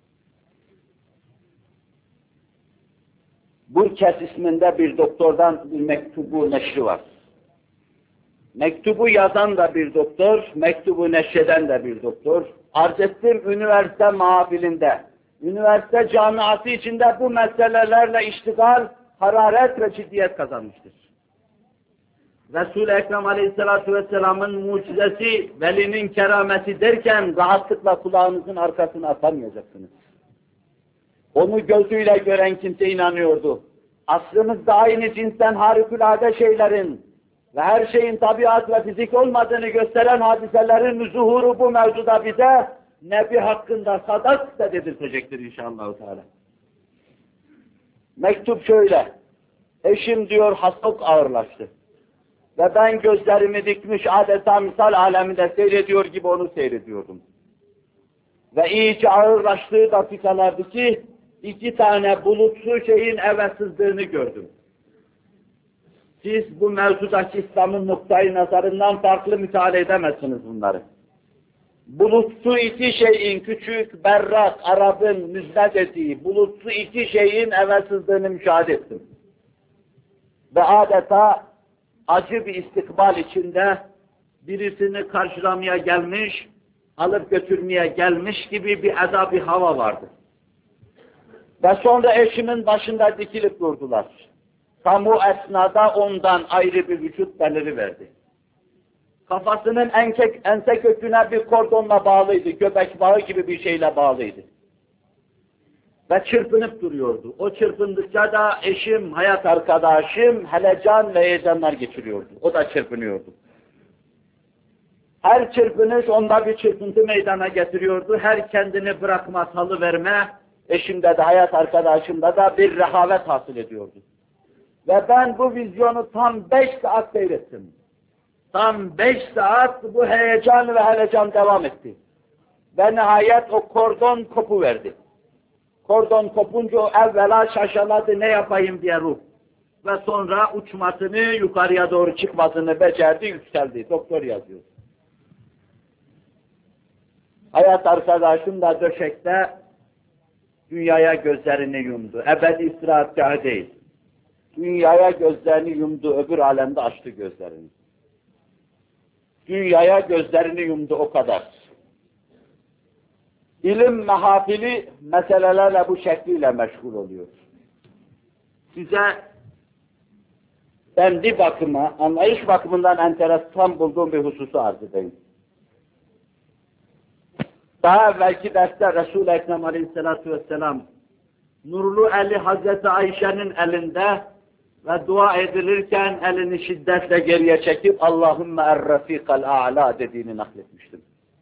S2: Burkes isminde bir doktordan bir mektubu neşri var. Mektubu yazan da bir doktor, mektubu neşreden de bir doktor. Arz ettim üniversite mahfilinde, üniversite camiası içinde bu meselelerle iştigal, hararet ve ciddiyet kazanmıştır. Resul-i Ekrem Aleyhisselatü Vesselam'ın mucizesi, velinin kerameti derken rahatlıkla kulağınızın arkasına atamayacaksınız. Onu gözüyle gören kimse inanıyordu. Asrımızda aynı cinsten harikulade şeylerin ve her şeyin tabiat ve fizik olmadığını gösteren hadiselerin zuhuru bu mevzuda bize Nebi hakkında sadak da dedirtecektir inşallah Teala. Mektup şöyle, eşim diyor hastalık ağırlaştı. Ve ben gözlerimi dikmiş adeta misal aleminde seyrediyor gibi onu seyrediyordum. Ve iyice ağırlaştığı dakikalardı ki iki tane bulutsu şeyin eve sızdığını gördüm. Siz bu mevzudaki İslam'ın noktayı nazarından farklı müteala edemezsiniz bunları. Bulutsu iki şeyin küçük, berrak, Arap'ın müzne dediği bulutsu iki şeyin eve sızdığını müşahede ettim. Ve adeta acı bir istikbal içinde birisini karşılamaya gelmiş, alıp götürmeye gelmiş gibi bir eda bir hava vardı. Ve sonra eşimin başında dikilip durdular. Tam o esnada ondan ayrı bir vücut beliriverdi. Kafasının ense, ense köküne bir kordonla bağlıydı, göbek bağı gibi bir şeyle bağlıydı. Ve çırpınıp duruyordu. O çırpındıkça da eşim, hayat arkadaşım, helecan ve heyecanlar geçiriyordu. O da çırpınıyordu. Her çırpınış onda bir çırpıntı meydana getiriyordu. Her kendini bırakma, salıverme, eşimde de hayat arkadaşımda da bir rehavet hasıl ediyordu. Ve ben bu vizyonu tam beş saat seyrettim. Tam beş saat bu heyecan ve helecan devam etti. Ve nihayet o kordon kopuverdi. Kordon kopunca o evvela şaşaladı ne yapayım diye ruh. Ve sonra uçmasını, yukarıya doğru çıkmasını becerdi, yükseldi. Doktor yazıyor. Hayat arkadaşım da döşekte dünyaya gözlerini yumdu. Ebedi istirahatgahı değil. Dünyaya gözlerini yumdu, öbür alemde açtı gözlerini. Dünyaya gözlerini yumdu o kadar. İlim mehafili meselelerle bu şekliyle meşgul oluyor. Size ben bir bakıma, anlayış bakımından enteresan bulduğum bir hususu arz edeyim. Daha evvelki derste Resul-i Ekrem Aleyhisselatü Vesselam nurlu eli Hazreti Ayşe'nin elinde ve dua edilirken elini şiddetle geriye çekip Allahümme er-rafikal a'la dediğini nakletmiştim.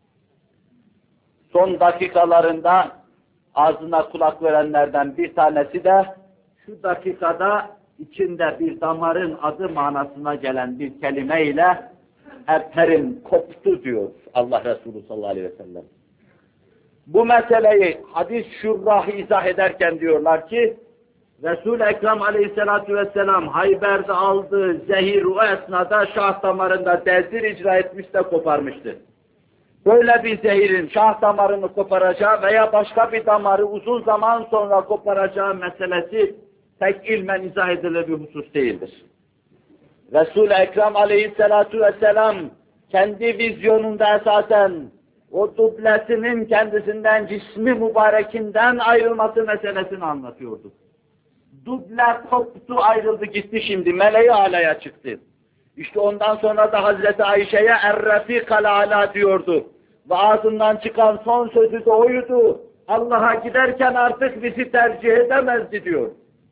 S2: Son dakikalarında ağzına kulak verenlerden bir tanesi de şu dakikada içinde bir damarın adı manasına gelen bir kelimeyle erterim koptu diyor Allah Resulü sallallahu aleyhi ve sellem. Bu meseleyi hadis şurrahı izah ederken diyorlar ki Resul-i Ekrem Aleyhisselatü Vesselam Hayber'de aldığı zehir o esnada şah damarında tezir icra etmiş de koparmıştı. Böyle bir zehirin şah damarını koparacağı veya başka bir damarı uzun zaman sonra koparacağı meselesi tek ilmen izah edilir bir husus değildir. Resul-i Ekrem Aleyhisselatü Vesselam kendi vizyonunda esasen o dublesinin kendisinden cismi mübarekinden ayrılması meselesini anlatıyordu. Duble koptu, ayrıldı gitti şimdi, meleği alaya çıktı. İşte ondan sonra da Hazreti Ayşe'ye er-Rafikal Ala diyordu. Ve ağzından çıkan son sözü de oydu. Allah'a giderken artık bizi tercih edemezdi diyor.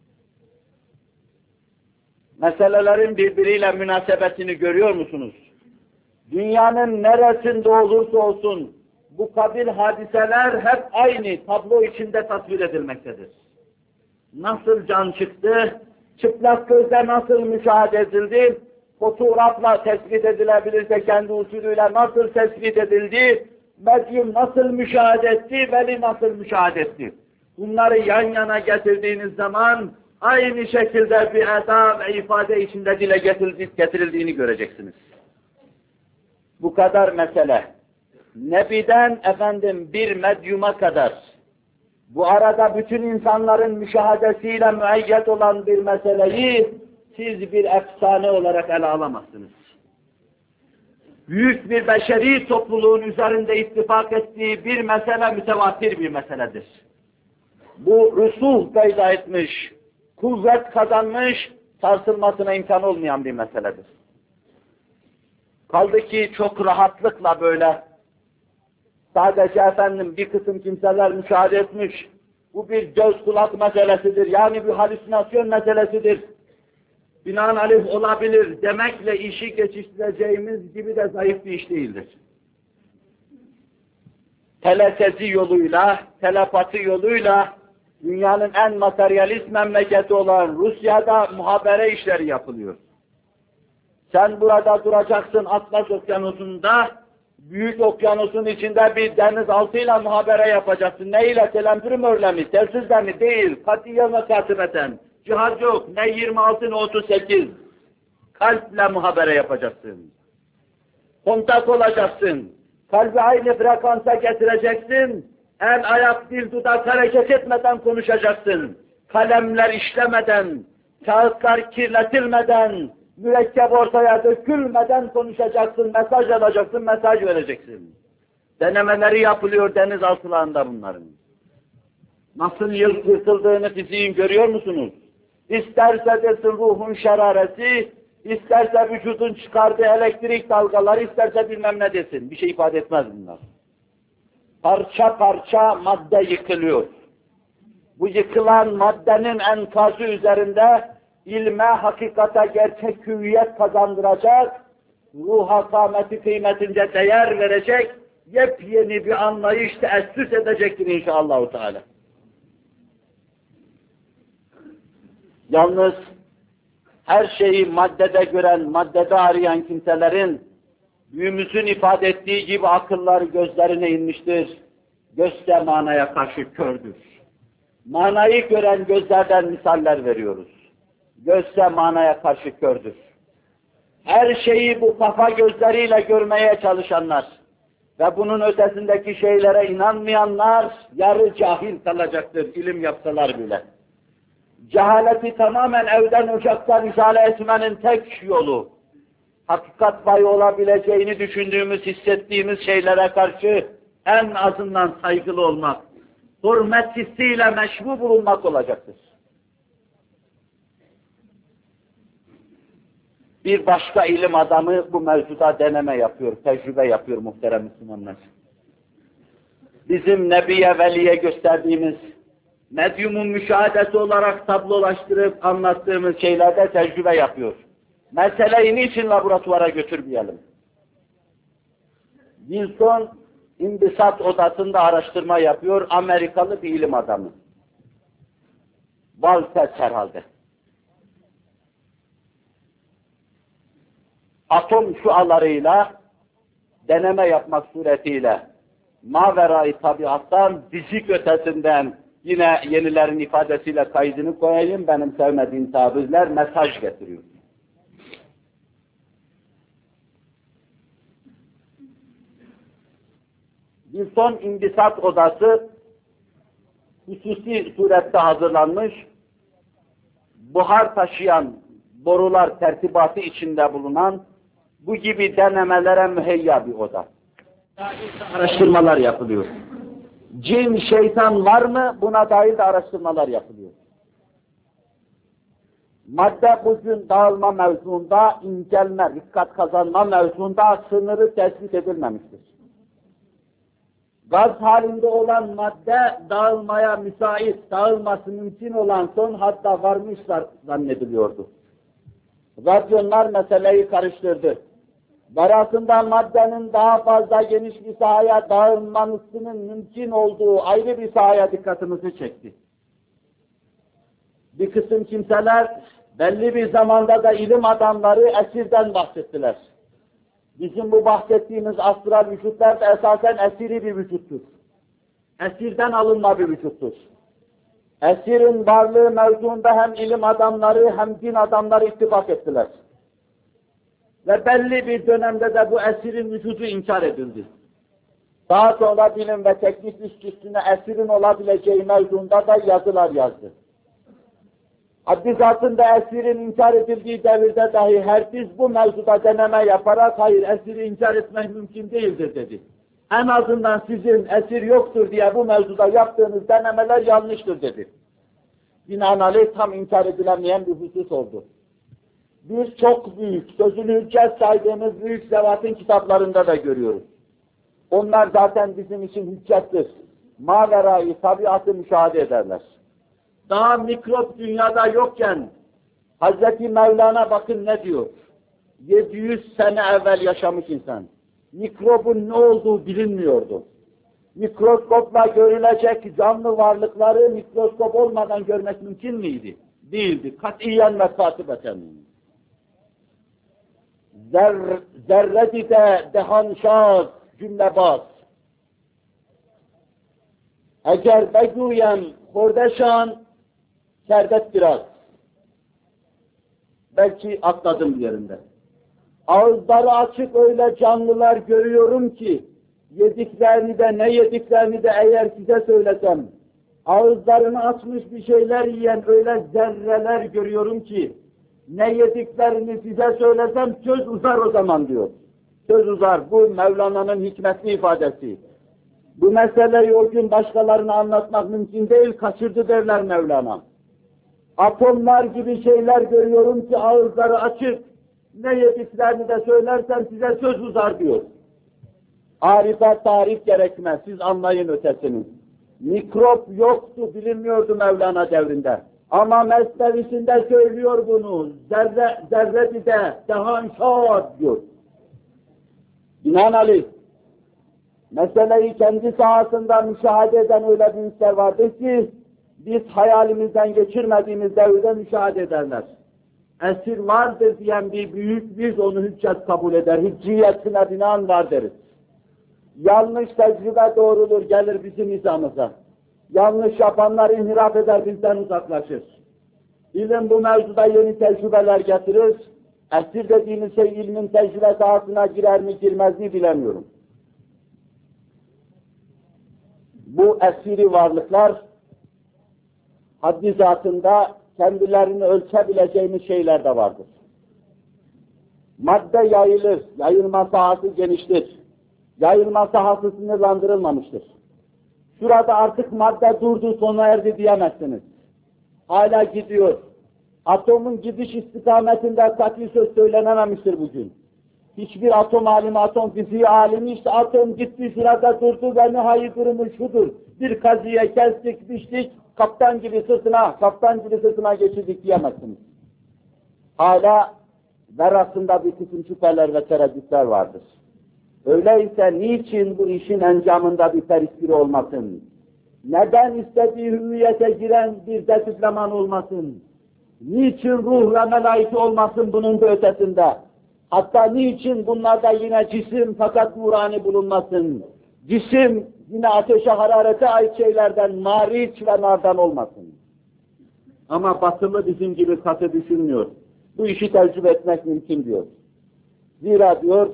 S2: Meselelerin birbiriyle münasebetini görüyor musunuz? Dünyanın neresinde olursa olsun bu kabil hadiseler hep aynı tablo içinde tasvir edilmektedir. Nasıl can çıktı, çıplak gözle nasıl müşahede edildi, fotoğrafla tespit edilebilirse kendi usulüyle nasıl tespit edildi, medyum nasıl müşahede etti, veli nasıl müşahede etti. Bunları yan yana getirdiğiniz zaman aynı şekilde bir eda ve ifade içinde dile getirildiğini göreceksiniz. Bu kadar mesele. Nebiden efendim bir medyuma kadar, bu arada bütün insanların müşahadesiyle müeyyet olan bir meseleyi siz bir efsane olarak ele alamazsınız. Büyük bir beşeri topluluğun üzerinde ittifak ettiği bir mesele mütevatir bir meseledir. Bu rüsuh peyda etmiş, kuvvet kazanmış, sarsılmasına imkan olmayan bir meseledir. Kaldı ki çok rahatlıkla böyle, sadece efendim bir kısım kimseler müşahede etmiş, bu bir göz kulak meselesidir, yani bir halüsinasyon meselesidir. Binaenaleyh olabilir demekle işi geçiştireceğimiz gibi de zayıf bir iş değildir. Telekezi yoluyla, telepati yoluyla dünyanın en materyalist memleketi olan Rusya'da muhabere işleri yapılıyor. Sen burada duracaksın Atlas Okyanusu'nda, büyük okyanusun içinde bir denizaltıyla muhabere yapacaksın. Ne ile? Telempürmörle mi? Telsizle mi? Değil. Katiyen ve katibeten. Cihaz yok. Ne yirmi altı ne otuz sekiz. Kalple muhabere yapacaksın. Kontak olacaksın. Kalbi aynı frekansa getireceksin. El, ayak, dil, dudak hareket etmeden konuşacaksın. Kalemler işlemeden, kağıtlar kirletilmeden, mürekkep ortaya dökülmeden konuşacaksın, mesaj alacaksın, mesaj vereceksin. Denemeleri yapılıyor denizaltılarında bunların. Nasıl yırtıldığını fiziğin görüyor musunuz? İsterse desin ruhun şerareti, isterse vücudun çıkardığı elektrik dalgaları, isterse bilmem ne desin. Bir şey ifade etmez bunlar. Parça parça madde yıkılıyor. Bu yıkılan maddenin enkazı üzerinde ilme, hakikate, gerçek hüviyet kazandıracak, ruha, kâmeti, kıymetince değer verecek, yepyeni bir anlayış teessüs edecektir inşallah Teala. Yalnız her şeyi maddede gören, maddede arayan kimselerin büyüğümüzün ifade ettiği gibi akılları gözlerine inmiştir. Göz de manaya karşı kördür. Manayı gören gözlerden misaller veriyoruz. Göz de manaya karşı kördür. Her şeyi bu kafa gözleriyle görmeye çalışanlar ve bunun ötesindeki şeylere inanmayanlar yarı cahil kalacaktır, ilim yapsalar bile. Cehaleti tamamen evden ocaktan izale etmenin tek yolu, hakikat payı olabileceğini düşündüğümüz, hissettiğimiz şeylere karşı en azından saygılı olmak, hürmet hissiyle meşbu bulunmak olacaktır. Bir başka ilim adamı bu mevzuda deneme yapıyor, tecrübe yapıyor muhterem Müslümanlar. Bizim Nebiye, Veliye gösterdiğimiz, medyumun müşahadesi olarak tablolaştırıp anlattığımız şeylerde tecrübe yapıyor. Meseleyi niçin laboratuvara götürmeyelim? Wilson, İmbisat odasında araştırma yapıyor, Amerikalı bir ilim adamı. Walters herhalde. Atom şualarıyla deneme yapmak suretiyle mavera-i tabiattan, fizik ötesinden yine yenilerin ifadesiyle kaydını koyayım, benim sevmediğim tabirler mesaj getiriyor. Bir son imbisat odası hususi surette hazırlanmış, buhar taşıyan borular tertibatı içinde bulunan bu gibi denemelere müheyya bir oda. Araştırmalar yapılıyor. Cin, şeytan var mı? Buna dair de araştırmalar yapılıyor. Madde bugün dağılma mevzuunda, incelme, dikkat kazanma mevzuunda sınırı tespit edilmemiştir. Gaz halinde olan madde dağılmaya müsait, dağılması mümkün olan son hatta varmışlar zannediliyordu. Radyonlar meseleyi karıştırdı. Verasında maddenin daha fazla geniş bir sahaya dağılmasının mümkün olduğu ayrı bir sahaya dikkatimizi çekti. Bir kısım kimseler belli bir zamanda da ilim adamları esirden bahsettiler. Bizim bu bahsettiğimiz astral vücutlar da esasen esiri bir vücuttur. Esirden alınma bir vücuttur. Esirin varlığı mevzuunda hem ilim adamları hem din adamları ittifak ettiler. Ve belli bir dönemde de bu esirin vücudu inkar edildi. Daha sonra bilim ve teknik üst üstüne esirin olabileceği mevzuunda da yazılar yazdı. Haddi zatında esirin inkar edildiği devirde dahi herkes bu mevzuda deneme yaparak hayır esiri inkar etmek mümkün değildir dedi. En azından sizin esir yoktur diye bu mevzuda yaptığınız denemeler yanlıştır dedi. Binaenaleyh tam inkar edilemeyen bir husus oldu. Biz çok büyük, sözünü hüccet saydığımız büyük zevatın kitaplarında da görüyoruz. Onlar zaten bizim için hüccettir. Maverayı, tabiatı müşahede ederler. Daha mikrop dünyada yokken Hazreti Mevlana bakın ne diyor? yedi yüz sene evvel yaşamış insan. Mikrobun ne olduğu bilinmiyordu. Mikroskopla görülecek canlı varlıkları mikroskop olmadan görmek mümkün müydü? Değildi. Katiyen ve katibeten. Zer, zerredi de dehanşaz cümlebaz. Eğer begüyen kordeşan serdet biraz. Belki atladım bir yerinde. Ağızları açık öyle canlılar görüyorum ki, yediklerini de ne yediklerini de eğer size söylesem, ağızlarını açmış bir şeyler yiyen öyle zerreler görüyorum ki, ne yediklerini size söylesem söz uzar o zaman diyor. Söz uzar, bu Mevlana'nın hikmetli ifadesi. Bu meseleyi o gün başkalarına anlatmak mümkün değil, kaçırdı derler Mevlana. Atomlar gibi şeyler görüyorum ki ağızları açık, ne yediklerini de söylersem size söz uzar diyor. Arife tarif gerekmez, siz anlayın ötesini. Mikrop yoktu, bilinmiyordu Mevlana devrinde. Ama mesnevisinde söylüyor bunu, zerre, zerre bir de, dehanşad diyor. Binaenaleyh, meseleyi kendi sahasında müşahede eden öyle büyükler vardır ki, biz hayalimizden geçirmediğimiz devirde müşahede ederler. Esir vardır diyen bir büyük, biz onu hüccet kabul eder, hücciyetine binaen var deriz. Yanlış tecrübe doğrulur, gelir bizim nizamıza. Yanlış yapanlar inhiraf eder, bizden uzaklaşır. İlim bu mevzuda yeni tecrübeler getirir. Esir dediğimiz şey ilmin tecrübe sahasına girer mi girmez mi bilemiyorum. Bu esiri varlıklar haddi zatında kendilerini ölçebileceğimiz şeyler de vardır. Madde yayılır, yayılma sahası geniştir. Yayılma sahası sınırlandırılmamıştır. Şurada artık madde durdu, sona erdi diyemezsiniz. Hala gidiyor. Atomun gidiş istikametinde kat'i söz söylenememiştir bugün. Hiçbir atom alimi, atom fiziği alimi işte atom gitti, şurada durdu ve nihai durumu şudur. Bir kazıya kestik, biçtik, kaptan gibi sırtına, kaptan gibi sırtına geçirdik diyemezsiniz. Hala verasında bir kısım şüpheler ve tereddütler vardır. Öyleyse niçin bu işin encamında bir perispiri olmasın? Neden istediği hüviyete giren bir detifleman olmasın? Niçin ruh ve melaike olmasın bunun da ötesinde? Hatta niçin bunlarda yine cisim fakat nurani bulunmasın? Cisim yine ateşe hararete ait şeylerden, mariç ve nardan olmasın. Ama batılı bizim gibi katı düşünmüyor. Bu işi tecrübe etmek mümkün diyor. Zira diyor,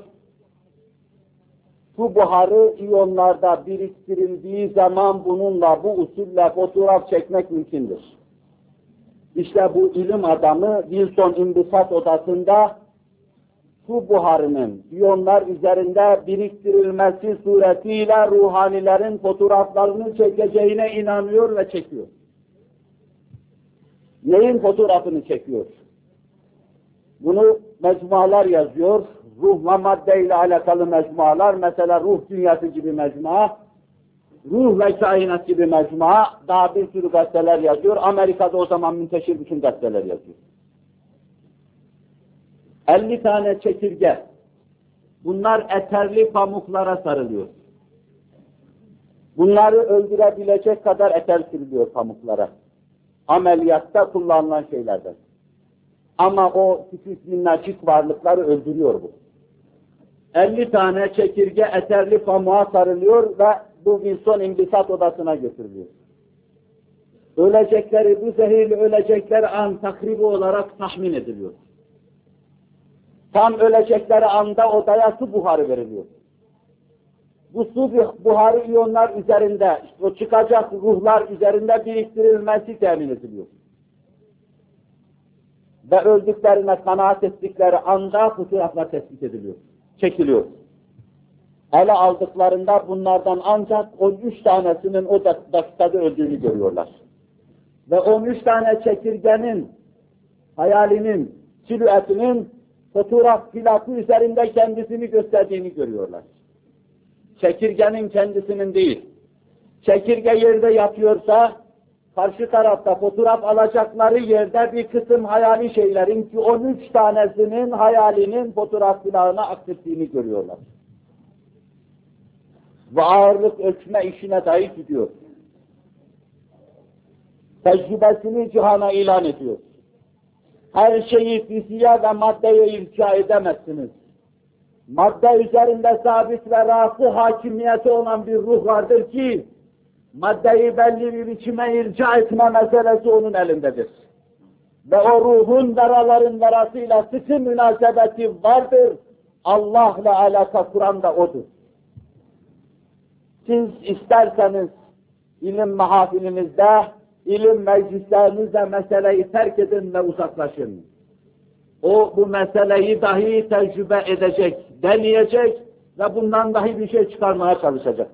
S2: su buharı iyonlarda biriktirildiği zaman bununla, bu usulle fotoğraf çekmek mümkündür. İşte bu ilim adamı Wilson İmbisat Odası'nda su buharının iyonlar üzerinde biriktirilmesi suretiyle ruhanilerin fotoğraflarını çekeceğine inanıyor ve çekiyor. Neyin fotoğrafını çekiyor? Bunu mecmualar yazıyor. Ruh ve madde ile alakalı mecmualar, mesela Ruh Dünyası gibi mecmua, Ruh ve Kainat gibi mecmua, daha bir sürü gazeteler yazıyor. Amerika'da o zaman münteşir bütün gazeteler yazıyor. elli tane çekirge. Bunlar eterli pamuklara sarılıyor. Bunları öldürebilecek kadar eter sürülüyor pamuklara. Ameliyatta kullanılan şeylerden. Ama o küçük minnacık varlıkları öldürüyor bu. elli tane çekirge eterli pamuğa sarılıyor ve bu Wilson İmbisat odasına götürülüyor. Ölecekleri, bu zehirli ölecekleri an takribi olarak tahmin ediliyor. Tam ölecekleri anda odaya su buharı veriliyor. Bu su buharı iyonlar üzerinde, o çıkacak ruhlar üzerinde biriktirilmesi temin ediliyor. Ve öldüklerine kanaat ettikleri anda fotoğraflar tespit ediliyor, çekiliyor. Ele aldıklarında bunlardan ancak on üç tanesinin o dakikada öldüğünü görüyorlar. Ve on üç tane çekirgenin, hayalinin, silüetinin fotoğraf plakı üzerinde kendisini gösterdiğini görüyorlar. Çekirgenin kendisinin değil. Çekirge yerde yatıyorsa, karşı tarafta fotoğraf alacakları yerde bir kısım hayali şeylerin ki on üç tanesinin hayalinin fotoğraf plağına aksettiğini görüyorlar. Ve ağırlık ölçme işine dahi gidiyor. Tecrübesini cihana ilan ediyor. Her şeyi fiziğe ve maddeye irca edemezsiniz. Madde üzerinde sabit ve rası hakimiyeti olan bir ruh vardır ki, maddeyi belli bir biçime irca etme meselesi onun elindedir. Ve o ruhun veraların verasıyla sıkı münasebeti vardır. Allah'la alaka kuran da odur. Siz isterseniz ilim mahafilinizde, ilim meclislerinizde meseleyi terk edin ve uzaklaşın. O bu meseleyi dahi tecrübe edecek, deneyecek ve bundan dahi bir şey çıkarmaya çalışacak.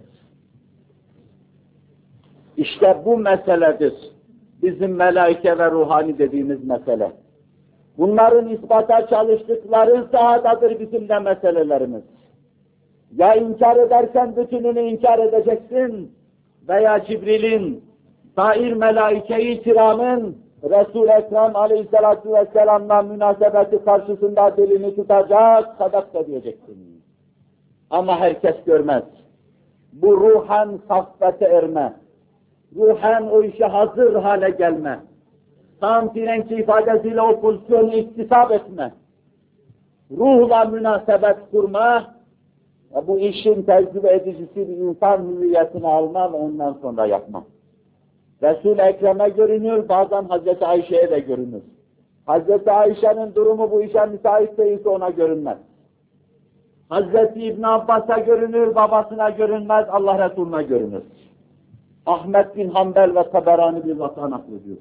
S2: İşte bu meseledir bizim melaike ve ruhani dediğimiz mesele. Bunların ispata çalıştıkları sahadadır bizim de meselelerimiz. Ya inkar edersen bütününü inkar edeceksin veya Cibril'in, sair melaike-i kiramın Resul-i Ekrem aleyhissalatu vesselam'la münasebeti karşısında dilini tutacak, sadak diyeceksin. Ama herkes görmez. Bu ruhen safvete erme, ruhen o işe hazır hale gelme, tam Frenkçi ifadesiyle o pozisyonu iktisap etme, ruhla münasebet kurma, ve bu işin tecrübe edicisi bir insan hüviyetini alma ve ondan sonra yapma. Resul-i Ekrem'e görünür, bazen Hazreti Ayşe'ye de görünür. Hazreti Ayşe'nin durumu bu işe müsait değilse ona görünmez. Hazreti İbn Abbas'a görünür, babasına görünmez, Allah Resulü'ne görünür. Ahmet bin Hanbel ve Taberani bir vaka naklediyor.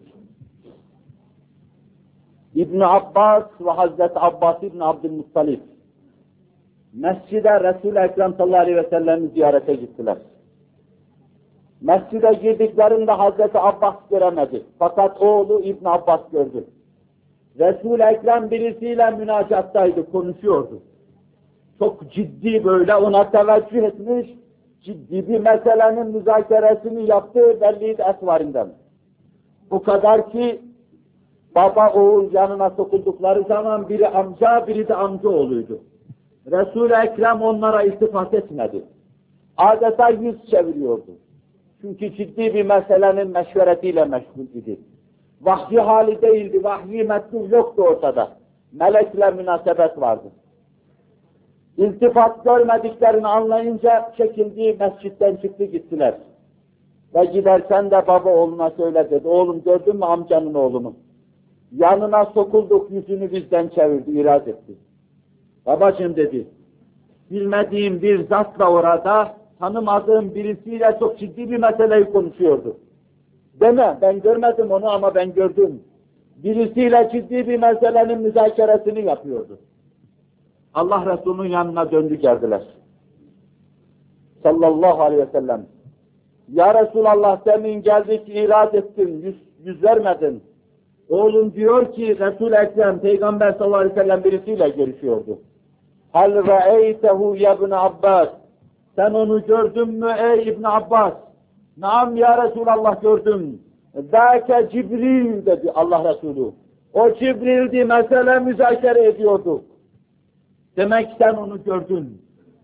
S2: İbn Abbas ve Hazreti Abbas İbn Abdülmuttalib mescide Resul-i Ekrem sallallahu aleyhi ve sellem'i ziyarete gittiler. Mescide girdiklerinde Hazreti Abbas göremedi. Fakat oğlu İbn Abbas gördü. Resul-i Ekrem birisiyle münacattaydı, konuşuyordu. Çok ciddi böyle ona teveccüh etmiş, ciddi bir meselenin müzakeresini yaptığı belliydi esvarinden. Bu kadar ki baba oğul yanına sokuldukları zaman biri amca, biri de amcaoğluydu. Resul-i Ekrem onlara iltifat etmedi. Adeta yüz çeviriyordu. Çünkü ciddi bir meselenin meşveretiyle meşgul idi. Vahyi hali değildi, vahyi metkul yoktu ortada. Melekle münasebet vardı. İltifat görmediklerini anlayınca çekildi, mescitten çıktı gittiler. Ve giderken de baba oğluna söyle dedi, oğlum gördün mü amcanın oğlunu? Yanına sokulduk, yüzünü bizden çevirdi, irad etti. Babacığım dedi, bilmediğim bir zatla orada, tanımadığım birisiyle çok ciddi bir meseleyi konuşuyordu. Deme, ben görmedim onu ama ben gördüm. Birisiyle ciddi bir meselenin müzakeresini yapıyordu. Allah Resulü'nün yanına döndü geldiler. Sallallahu aleyhi ve sellem. Ya Resulallah demin geldik, irad ettin, yüz, yüz vermedin. Oğlum diyor ki Resul-i Ekrem Peygamber sallallahu aleyhi ve sellem birisiyle görüşüyordu. Hal ra'eytehu ya İbn Abbas. Sen onu gördün mü ey İbn Abbas? Naam ya Resulallah gördüm. Zâke Cibril dedi Allah Resulü. O Cibril'di, mesele müzakere ediyorduk. Demek sen onu gördün.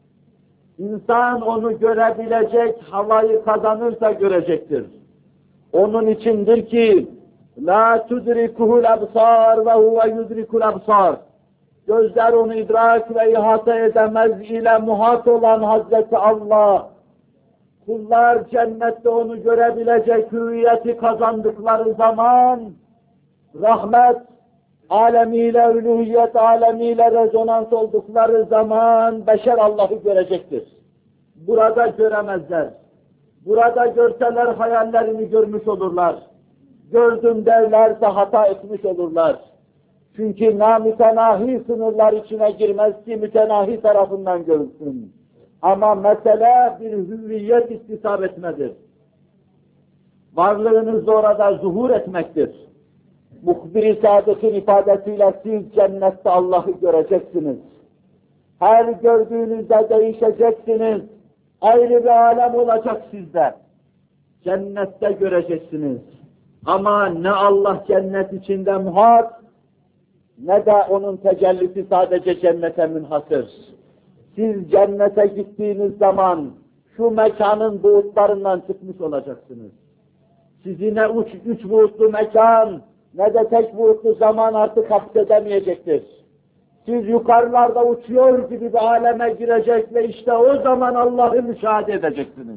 S2: İnsan onu görebilecek havayı kazanırsa görecektir. Onun içindir ki la tudrikuhul absar ve huve yudrikul absar. Gözler onu idrak ve ihata edemez ile muhat olan Hazreti Allah. Kullar cennette onu görebilecek hüviyeti kazandıkları zaman rahmet alemiyle, uluhiyet alemiyle rezonans oldukları zaman beşer Allah'ı görecektir. Burada göremezler. Burada görseler hayallerini görmüş olurlar. Gördüm derlerse hata etmiş olurlar. Çünkü namütenahi sınırlar içine girmez ki mütenahi tarafından görülsün. Ama mesele bir hüviyet istisab etmedir. Varlığınız orada zuhur etmektir. Muhbir-i Sadık'ın ifadesiyle siz cennette Allah'ı göreceksiniz. Her gördüğünüzde değişeceksiniz. Ayrı bir alem olacak sizde. Cennette göreceksiniz. Ama ne Allah cennet içinde muhat, ne de onun tecellisi sadece cennete münhasır. Siz cennete gittiğiniz zaman şu mekanın buğutlarından çıkmış olacaksınız. Sizi ne üç, üç buğutlu mekan, ne de tek buğutlu zaman artık hapsedemeyecektir. Siz yukarılarda uçuyor gibi bir aleme girecek ve işte o zaman Allah'ı müşahede edeceksiniz.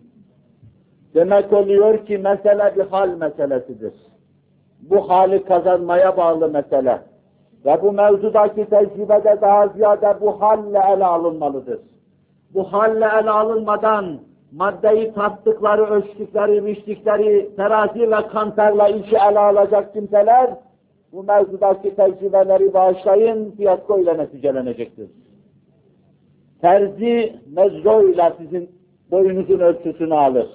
S2: Demek oluyor ki mesele bir hal meselesidir. Bu hali kazanmaya bağlı mesele. Ve bu mevzudaki tecrübede daha ziyade bu halle ele alınmalıdır. Bu halle ele alınmadan maddeyi tattıkları, ölçtükleri, biçtikleri terazi ve kantarla işi ele alacak kimseler bu mevzudaki tecrübeleri bağışlayın, fiyasko ile neticelenecektir. Terzi mezro ile sizin boyunuzun ölçüsünü alır.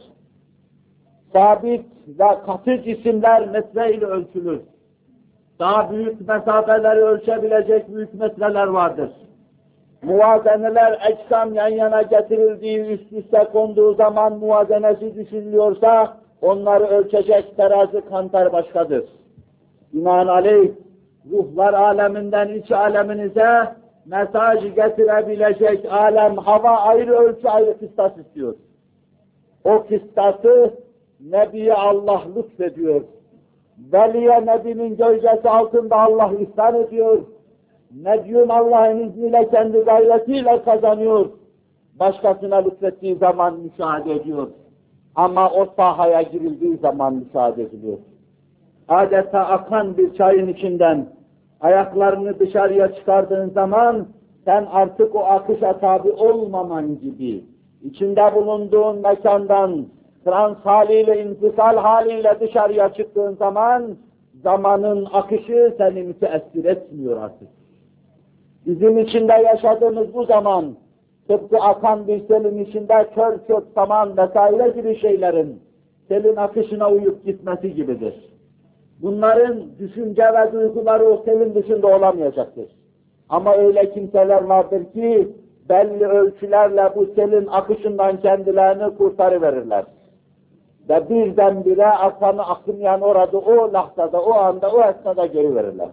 S2: Sabit ve katı cisimler metre ile ölçülür. Daha büyük mesafeleri ölçebilecek büyük metreler vardır. Muvazeneler eczam yan yana getirildiği, üst üste konduğu zaman muvazenesi düşünülüyorsa onları ölçecek terazi kantar başkadır. Binaenaleyh ruhlar aleminden iç aleminize mesaj getirebilecek alem, hava ayrı ölçü ayrı kıstas istiyor. O kıstası Nebi'ye Allah lütfediyor. Veliye Nebi'nin gölgesi altında Allah ihsan ediyor. Medyum Allah'ın izniyle kendi gayretiyle kazanıyor. Başkasına lütfettiği zaman müşahede ediyor. Ama o sahaya girildiği zaman müşahede ediliyor. Adeta akan bir çayın içinden ayaklarını dışarıya çıkardığın zaman sen artık o akışa tabi olmaman gibi içinde bulunduğun mekandan trans haliyle, intikal haliyle dışarıya çıktığın zaman zamanın akışı seni müteessir etmiyor artık. Bizim içinde yaşadığımız bu zaman tıpkı akan bir selin içinde kör çöp, saman vesaire gibi şeylerin selin akışına uyup gitmesi gibidir. Bunların düşünce ve duyguları o selin dışında olamayacaktır. Ama öyle kimseler vardır ki belli ölçülerle bu selin akışından kendilerini kurtarıverirler. Ve birdenbire akanı akmayan orada, o lahzada, o anda, o esnada geri verirler.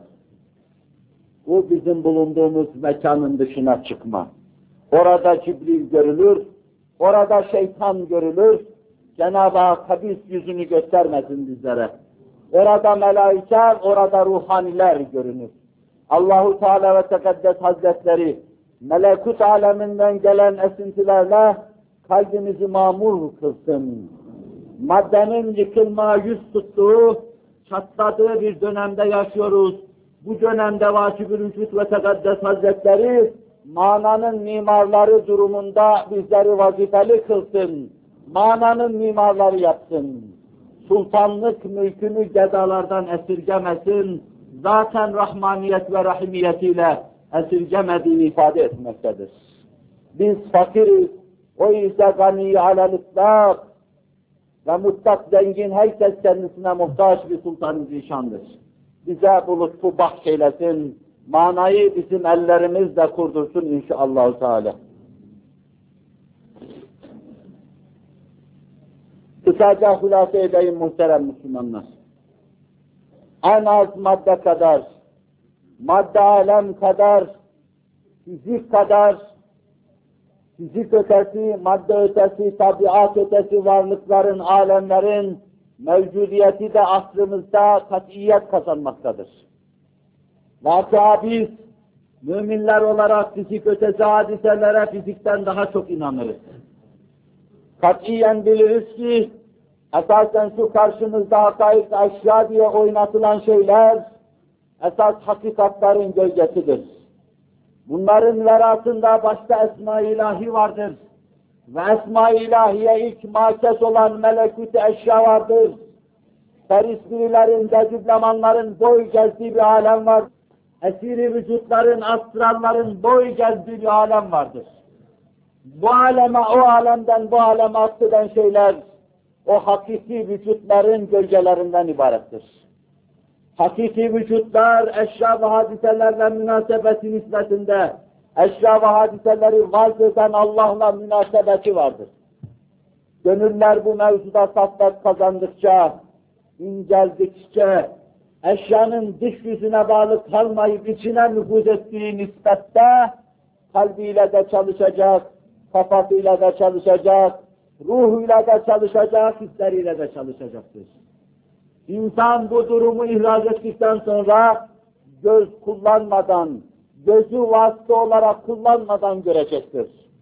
S2: Bu bizim bulunduğumuz mekanın dışına çıkma. Orada Cibril görülür, orada şeytan görülür. Cenab-ı Hak habis yüzünü göstermesin bizlere. Orada melaike, orada ruhaniler görünür. Allahu Teala ve Tekaddes Hazretleri melekut aleminden gelen esintilerle kalbimizi mamur kılsın. Maddenin yıkılmaya yüz tuttuğu, çatladığı bir dönemde yaşıyoruz. Bu dönemde Vâcib-ül Vücud ve Tekaddes Hazretleri mananın mimarları durumunda bizleri vazifeli kılsın. Mananın mimarları yapsın. Sultanlık mülkünü gedalardan esirgemesin. Zaten rahmaniyet ve rahimiyetiyle esirgemediğini ifade etmektedir. Biz fakiriz, o ise gani alel-itlâk ve mutlak zengin, herkes kendisine muhtaç bir sultan-ı zişandır. bize bu lütfu bahşeylesin, manayı bizim ellerimizle kurdursun inşallah Teala. Kısaca hülasa edeyim muhterem Müslümanlar. En az madde kadar, madde alem kadar, fizik kadar, fizik ötesi, madde ötesi, tabiat ötesi varlıkların, alemlerin mevcudiyeti de aslımızda kat'iyet kazanmaktadır. Vaka biz, müminler olarak fizik ötesi hadiselere fizikten daha çok inanırız. Katiyen biliriz ki, esasen şu karşımızda hakaik eşya diye oynatılan şeyler, esas hakikatların gölgesidir. Bunların verasında başta Esma-i İlahi vardır. Ve Esma-i İlahiye ilk makes olan melekut-i eşya vardır. Perisbirilerin, decüblemanların boy gezdiği bir alem var. Esiri vücutların, astralların boy gezdiği bir alem vardır. Bu aleme, o alemden bu aleme akseden şeyler, o hakiki vücutların gölgelerinden ibarettir. Hakiki vücutlar, eşya ve hadiselerle münasebeti nispetinde, eşya ve hadiseleri vaz eden Allah'la münasebeti vardır. Gönüller bu mevzuda safvet kazandıkça, inceldikçe, eşyanın dış yüzüne bağlı kalmayıp içine nüfuz ettiği nispette, kalbiyle de çalışacak, kafasıyla da çalışacak, ruhuyla da çalışacak, hisleriyle de çalışacaktır. İnsan bu durumu ihraz ettikten sonra göz kullanmadan, gözü vasıta olarak kullanmadan görecektir.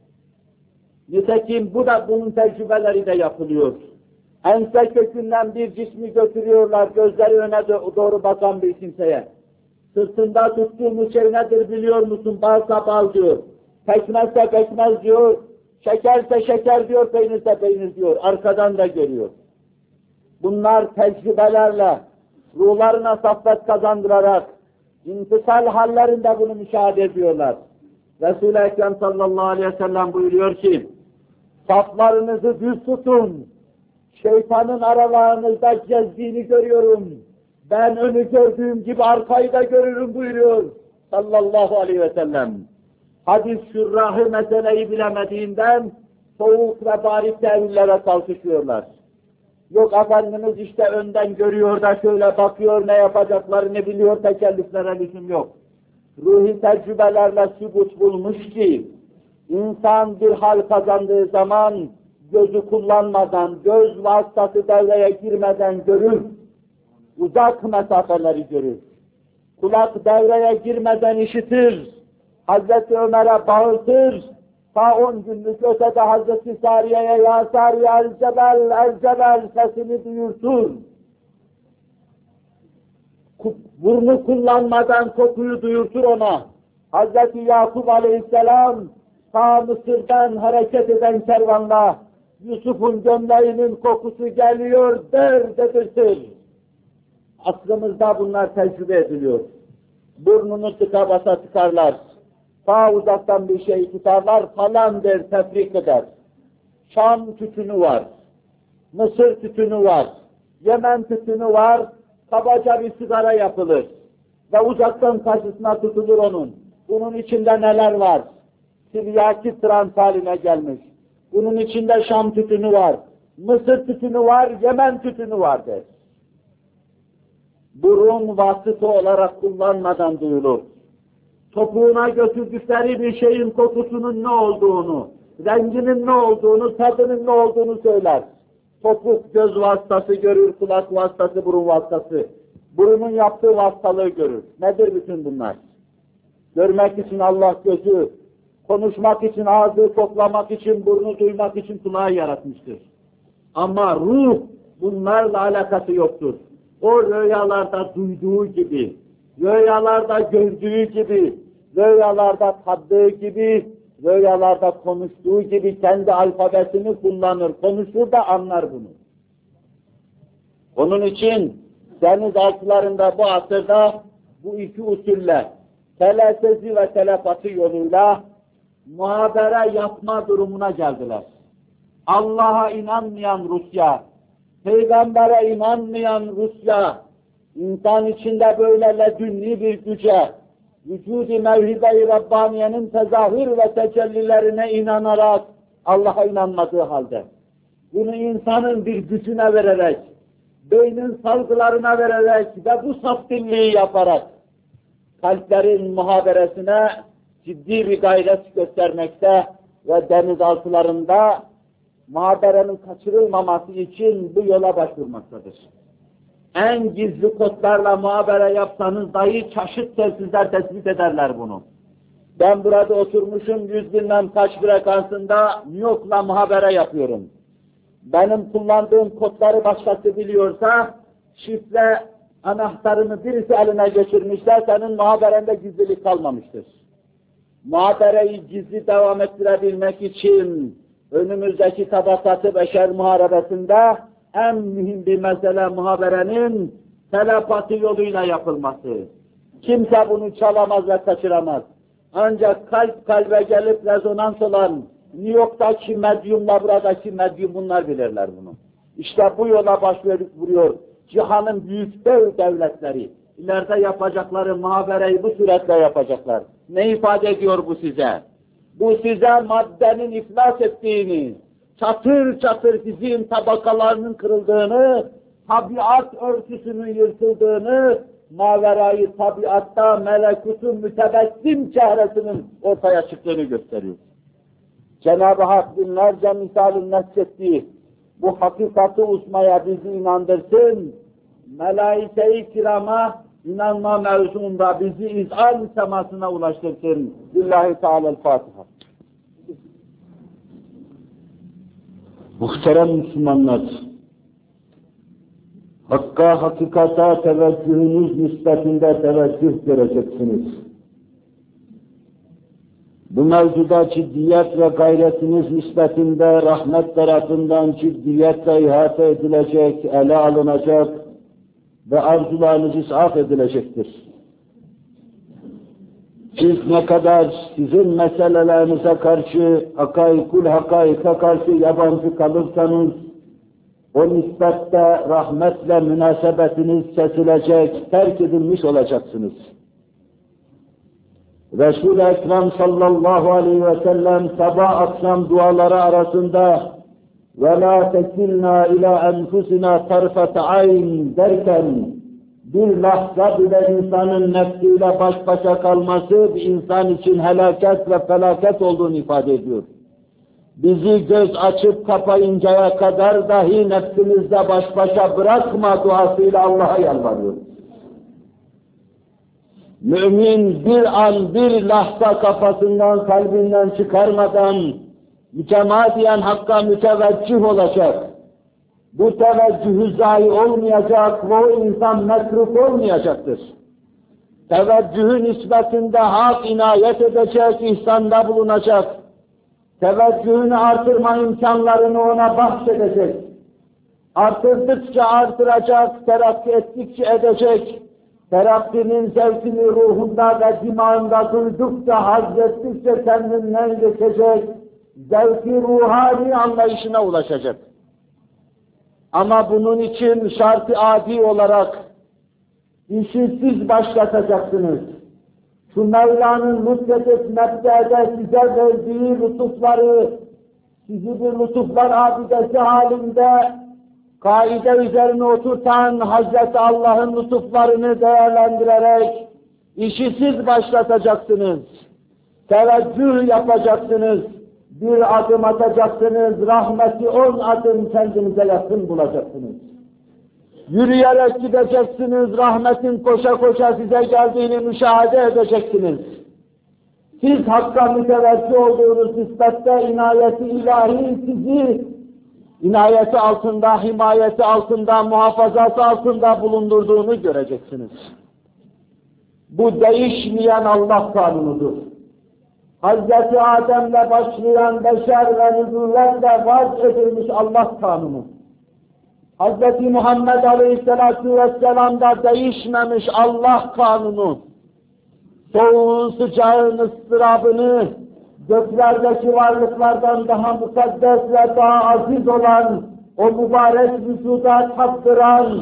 S2: Nitekim bu da bunun tecrübeleri de yapılıyor. Ense kökünden bir cismi götürüyorlar, gözleri öne doğru bakan bir kimseye. Sırtında tuttuğumuz şey nedir biliyor musun? Balsa bal diyor. Pekmezse pekmez diyor. Şekerse şeker diyor, peynirse peynir diyor. Arkadan da görüyor. Bunlar tecrübelerle, ruhlarına saffet kazandırarak, intisal hallerinde bunu müşahede ediyorlar. Resul-i Ekrem sallallahu aleyhi ve sellem buyuruyor ki, saflarınızı düz tutun, şeytanın aralarınızda gezdiğini görüyorum, ben önü gördüğüm gibi arkayı da görürüm buyuruyor sallallahu aleyhi ve sellem. Hadis şurrahı meseleyi bilemediğinden soğuk ve barik tevillere kalkışıyorlar. Yok Efendimiz işte önden görüyor da şöyle bakıyor, ne yapacaklarını biliyor, tekellüflere lüzum yok. Ruhi tecrübelerle sübut bulmuş ki, insan bir hal kazandığı zaman gözü kullanmadan, göz vasıtası devreye girmeden görür, uzak mesafeleri görür. Kulak devreye girmeden işitir, Hazreti Ömer'e bağırtır, ta on günlük ötede Hazreti Sariye'ye ya Sariye el-Cebel, el-Cebel sesini duyurtur. Burnu kullanmadan kokuyu duyurtur ona. Hazreti Yakup Aleyhisselam ta Mısır'dan hareket eden kervanla Yusuf'un gömleğinin kokusu geliyor der dedirtir. Aklımızda bunlar tecrübe ediliyor. Burnunu tıka basa tıkarlar. Ta uzaktan bir şey tutarlar falan der, tefrik eder. Şam tütünü var, Mısır tütünü var, Yemen tütünü var, kabaca bir sigara yapılır. Ve uzaktan karşısına tutulur onun. Bunun içinde neler var? Tiryaki trans haline gelmiş. Bunun içinde Şam tütünü var, Mısır tütünü var, Yemen tütünü var der. Burun vasıta olarak kullanmadan duyulur. Topuğuna götürdükleri bir şeyin kokusunun ne olduğunu, renginin ne olduğunu, tadının ne olduğunu söyler. Topuk göz vasıtası görür, kulak vasıtası, burun vasıtası. Burunun yaptığı vasıtalığı görür. Nedir bütün bunlar? Görmek için Allah gözü, konuşmak için ağzı, koklamak için burnu, duymak için kulağı yaratmıştır. Ama ruh bunlarla alakası yoktur. O rüyalarda duyduğu gibi, rüyalarda gördüğü gibi, rüyalarda taddığı gibi, rüyalarda konuştuğu gibi kendi alfabesini kullanır, konuşur da anlar bunu. Onun için deniz altlarında bu asırda bu iki usulle, telesezi ve telepati yoluyla muhabere yapma durumuna geldiler. Allah'a inanmayan Rusya, Peygamber'e inanmayan Rusya, İnsan içinde böyle ledünni bir güce, vücud-i mevhibe-i Rabbaniye'nin tezahür ve tecellilerine inanarak, Allah'a inanmadığı halde, bunu insanın bir gücüne vererek, beynin salgılarına vererek ve bu saf dinliği yaparak, kalplerin muhaberesine ciddi bir gayret göstermekte ve denizaltılarında muhaberenin kaçırılmaması için bu yola başvurmaktadır. En gizli kodlarla muhabere yapsanız dahi çeşit telsizler tespit ederler bunu. Ben burada oturmuşum yüz bilmem kaç frekansında New York'la muhabere yapıyorum. Benim kullandığım kodları başkası biliyorsa şifre anahtarını birisi eline geçirmişler, senin muhaberende gizlilik kalmamıştır. Muhabereyi gizli devam ettirebilmek için önümüzdeki tabakatı beşer muharebesinde en mühim bir mesele muhaberenin telepati yoluyla yapılması. Kimse bunu çalamaz ve kaçıramaz. Ancak kalp kalbe gelip rezonans olan New York'taki medyumla buradaki medyum bunlar bilirler bunu. İşte bu yola başvuruyor cihanın büyük dev devletleri. İleride yapacakları muhabereyi bu suretle yapacaklar. Ne ifade ediyor bu size? Bu size maddenin iflas ettiğini, çatır çatır fiziğin tabakalarının kırıldığını, tabiat örtüsünün yırtıldığını, maverayı tabiatta melekutun mütebessim çehresinin ortaya çıktığını gösteriyor. Cenab-ı Hak binlerce misalin neslettiği bu hakikati uzmaya bizi inandırsın, melaike-i kirama inanma mevzuunda bizi izan semasına ulaştırsın. Billahi Teala'l-Fatiha. Muhterem Müslümanlar, Hakka, hakikata teveccühünüz nispetinde teveccüh göreceksiniz. Bu mevzuda ciddiyet ve gayretiniz nispetinde rahmet tarafından ciddiyetle ihate edilecek, ele alınacak ve arzularınız ishaf edilecektir. Siz ne kadar sizin meselelerinize karşı, hakaikul hakaika karşı yabancı kalırsanız, o nispette rahmetle münasebetiniz kesilecek, terk edilmiş olacaksınız. Resul-i Ekrem sallallahu aleyhi ve sellem sabah akşam duaları arasında وَلَا تَكِلْنَا اِلَى اَنْفُسِنَا طَرْفَةَ عَيْنٍ derken bir lahza bile insanın nefsiyle baş başa kalması bir insan için helaket ve felaket olduğunu ifade ediyor. Bizi göz açıp kapayıncaya kadar dahi nefsimizle baş başa bırakma duasıyla Allah'a yalvarıyoruz. Mümin bir an, bir lahza kafasından, kalbinden çıkarmadan mütemadiyen Hakk'a müteveccih olacak. Bu teveccühü zayi olmayacak ve o insan metruk olmayacaktır. Teveccühü nispetinde hak inayet edecek, ihsanda bulunacak. Teveccühünü artırma imkanlarını ona bahşedecek. Artırdıkça artıracak, terakki ettikçe edecek. Terakkinin zevkini ruhunda ve dimağında duydukça, hazrettikçe kendinden geçecek. Zevki ruhani anlayışına ulaşacak. Ama bunun için şart-ı adi olarak işi siz başlatacaksınız. Şu Mevla'nın lütfedip mebdede size verdiği lütufları, sizi bir lütuflar abidesi halinde kaide üzerine oturtan Hazreti Allah'ın lütuflarını değerlendirerek işi siz başlatacaksınız. Teveccüh yapacaksınız. Bir adım atacaksınız, rahmeti on adım kendinize yakın bulacaksınız. Yürüyerek gideceksiniz, rahmetin koşa koşa size geldiğini müşahede edeceksiniz. Siz Hakk'a müteveccih olduğunuz nispette inayeti ilahi sizi, inayeti altında, himayeti altında, muhafazası altında bulundurduğunu göreceksiniz. Bu değişmeyen Allah kanunudur. Hazreti Adem'le başlayan beşer ve nübüvvetle vaz edilmiş Allah kanunu. Hazreti Muhammed Aleyhisselatü Vesselam'da değişmemiş Allah kanunu. Soğuğun sıcağın ıstırabını göklerdeki varlıklardan daha mukaddes ve daha aziz olan o mübarek vücuda tattıran,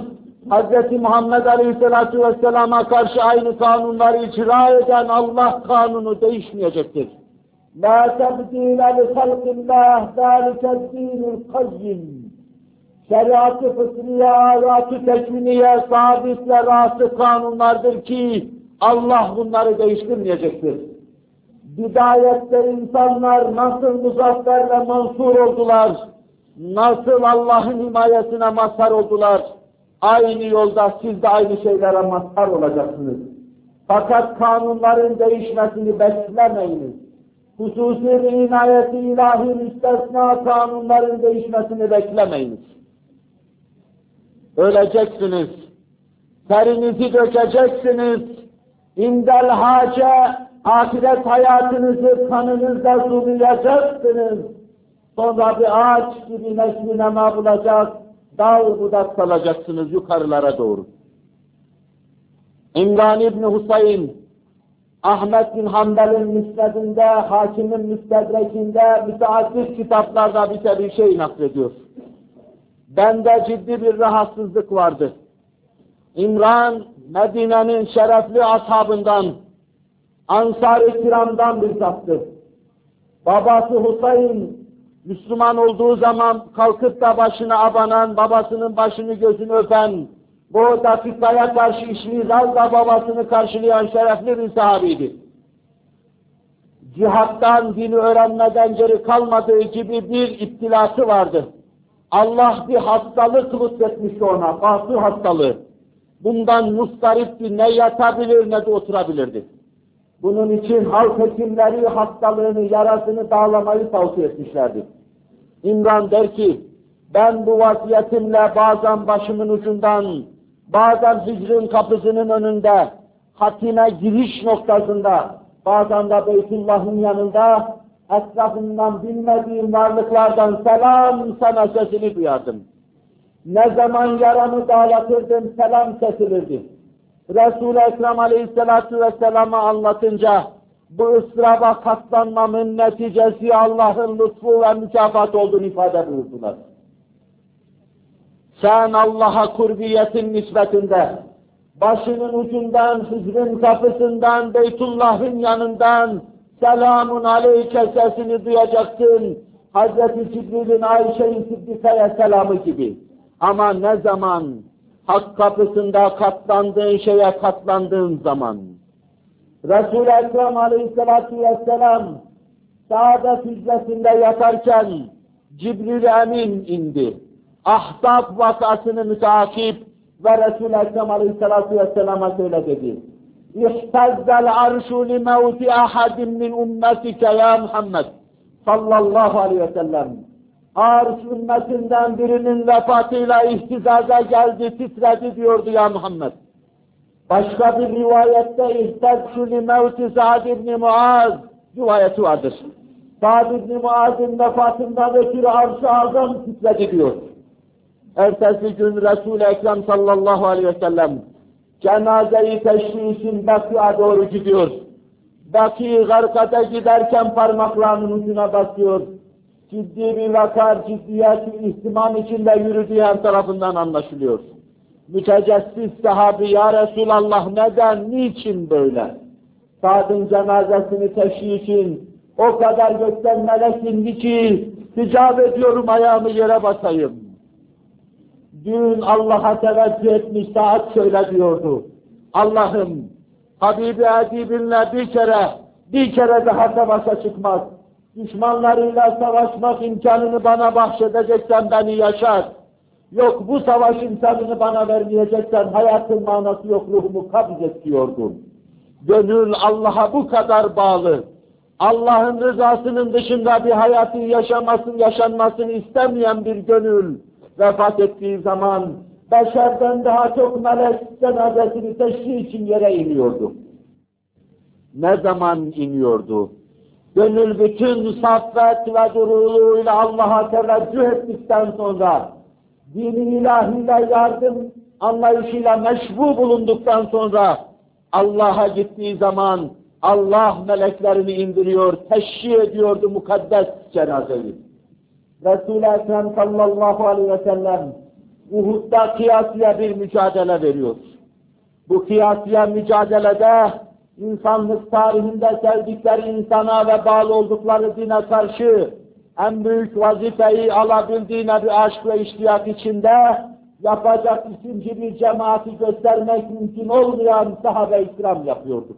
S2: Hz. Muhammed Aleyhisselatü Vesselam'a karşı aynı kanunları icra eden Allah kanunu değişmeyecektir. La tebdîle li halkillah zâlike'd-dînul kayyim. Şeriat-ı fıtriye, ayat-ı tekviniye sabit ve rasih kanunlardır ki Allah bunları değiştirmeyecektir. Bidayette insanlar nasıl muzaffer ve mansur oldular, nasıl Allah'ın himayesine mazhar oldular, aynı yolda siz de aynı şeylere mazhar olacaksınız. Fakat kanunların değişmesini beklemeyiniz. Hususi bir inayeti ilahi müstesna kanunların değişmesini beklemeyiniz. Öleceksiniz, terinizi dökeceksiniz, indel hace, ahiret hayatınızı kanınızla sulayacaksınız. Sonra bir ağaç gibi neşvinema bulacak, dağ budak kalacaksınız yukarılara doğru. İmran İbni Husayn, Ahmet bin Hanbel'in müsnedinde, Hakim'in müstedrekinde, müteaddit kitaplarda bize bir şey naklediyor. Bende ciddi bir rahatsızlık vardı. İmran, Medine'nin şerefli ashabından, Ansar-ı Kiram'dan bir zattı. Babası Husayn, Müslüman olduğu zaman kalkıp da başına abanan, babasının başını gözünü öpen, bu dakikaya karşı işmizazla babasını karşılayan şerefli bir sahabiydi. Cihattan, dini öğrenmeden geri kalmadığı gibi bir iptilası vardı. Allah bir hastalık lütfetmişti ona, basur hastalığı. Bundan mustaripti, ne yatabilir ne de oturabilirdi. Bunun için halk hekimleri hastalığını, yarasını dağlamayı tavsiye etmişlerdi. İmran der ki, ben bu vasiyetimle bazen başımın ucundan, bazen hicrin kapısının önünde, hatime giriş noktasında, bazen de Beytullah'ın yanında, etrafından bilmediğim varlıklardan selam sana sesini duyardım. Ne zaman yaramı dağlatırdım, selam kesilirdi. Resul-i Ekrem Aleyhisselatü Vesselam'a anlatınca, bu ıstıraba katlanmamın neticesi Allah'ın lütfu ve mükafat olduğunu ifade buyurdular. Sen Allah'a kurbiyetin nispetinde, başının ucundan, hicrin kapısından, Beytullah'ın yanından, selamun aleyke sesini duyacaksın, Hazreti Cibril'in Ayşe-i Siddika'ya selamı gibi. Ama ne zaman hak kapısında katlandığın şeye katlandığın zaman, Resul-i Ekrem Aleyhisselatü Vesselam saadet hücresinde yatarken Cibril-i Emin indi. Ahzab vakasını müteakip ve Resul-i Ekrem Aleyhisselatü Vesselam'a şöyle dedi. İhtezzel arşu li mevti ahadin min ummetike ya Muhammed sallallahu aleyhi ve sellem. Arş ümmetinden birinin vefatıyla ihtizaza geldi, titredi diyordu ya Muhammed. Başka bir rivayette İhtezzu li mevti Sa'd ibn Muaz rivayeti vardır. Sa'd ibn Muaz'ın vefatından ötürü arş-ı azam titredi diyor. Ertesi gün Resul-i Ekrem sallallahu aleyhi ve sellem cenaze-i teşri için Bakı'ya doğru gidiyor. Bakı Garkat'a giderken parmaklarının ucuna basıyor. Ciddi bir vakar, ciddiyet, ihtimam içinde yürüdüğü her tarafından anlaşılıyor. Mütecessis sahabi, ya Resulallah neden, niçin böyle? Sa'd'ın cenazesini teşhi için o kadar gökten melek indi ki icap ediyorum ayağımı yere basayım. Dün Allah'a teveccüh etmiş Sa'd şöyle diyordu. Allah'ım, Habibi Edibinle bir kere, bir kere daha savaşa çıkmak, düşmanlarıyla savaşmak imkanını bana bahşedeceksen beni yaşat. Yok bu savaş imkanını bana vermeyeceksen hayatın manası yok, ruhumu kabz et diyordum. Gönül Allah'a bu kadar bağlı, Allah'ın rızasının dışında bir hayatın yaşamasını, yaşanmasını istemeyen bir gönül vefat ettiği zaman beşerden daha çok melek cenazesini teşri için yere iniyordu. Ne zaman iniyordu? Gönül bütün saffet ve duruluğuyla Allah'a teveccüh ettikten sonra, dini ilahiyle yardım anlayışıyla meşbu bulunduktan sonra, Allah'a gittiği zaman Allah meleklerini indiriyor, teşri ediyordu mukaddes cenazeyi. Resul-i Ekrem sallallahu aleyhi ve sellem Uhud'da kıyasıya bir mücadele veriyor. Bu kıyasıya mücadelede insanlık tarihinde sevdikleri insana ve bağlı oldukları dine karşı en büyük vazifeyi alabildiğine bir aşk ve iştiyak içinde yapacak ikinci bir cemaati göstermek mümkün olmayan sahabe-i kiram yapıyordu.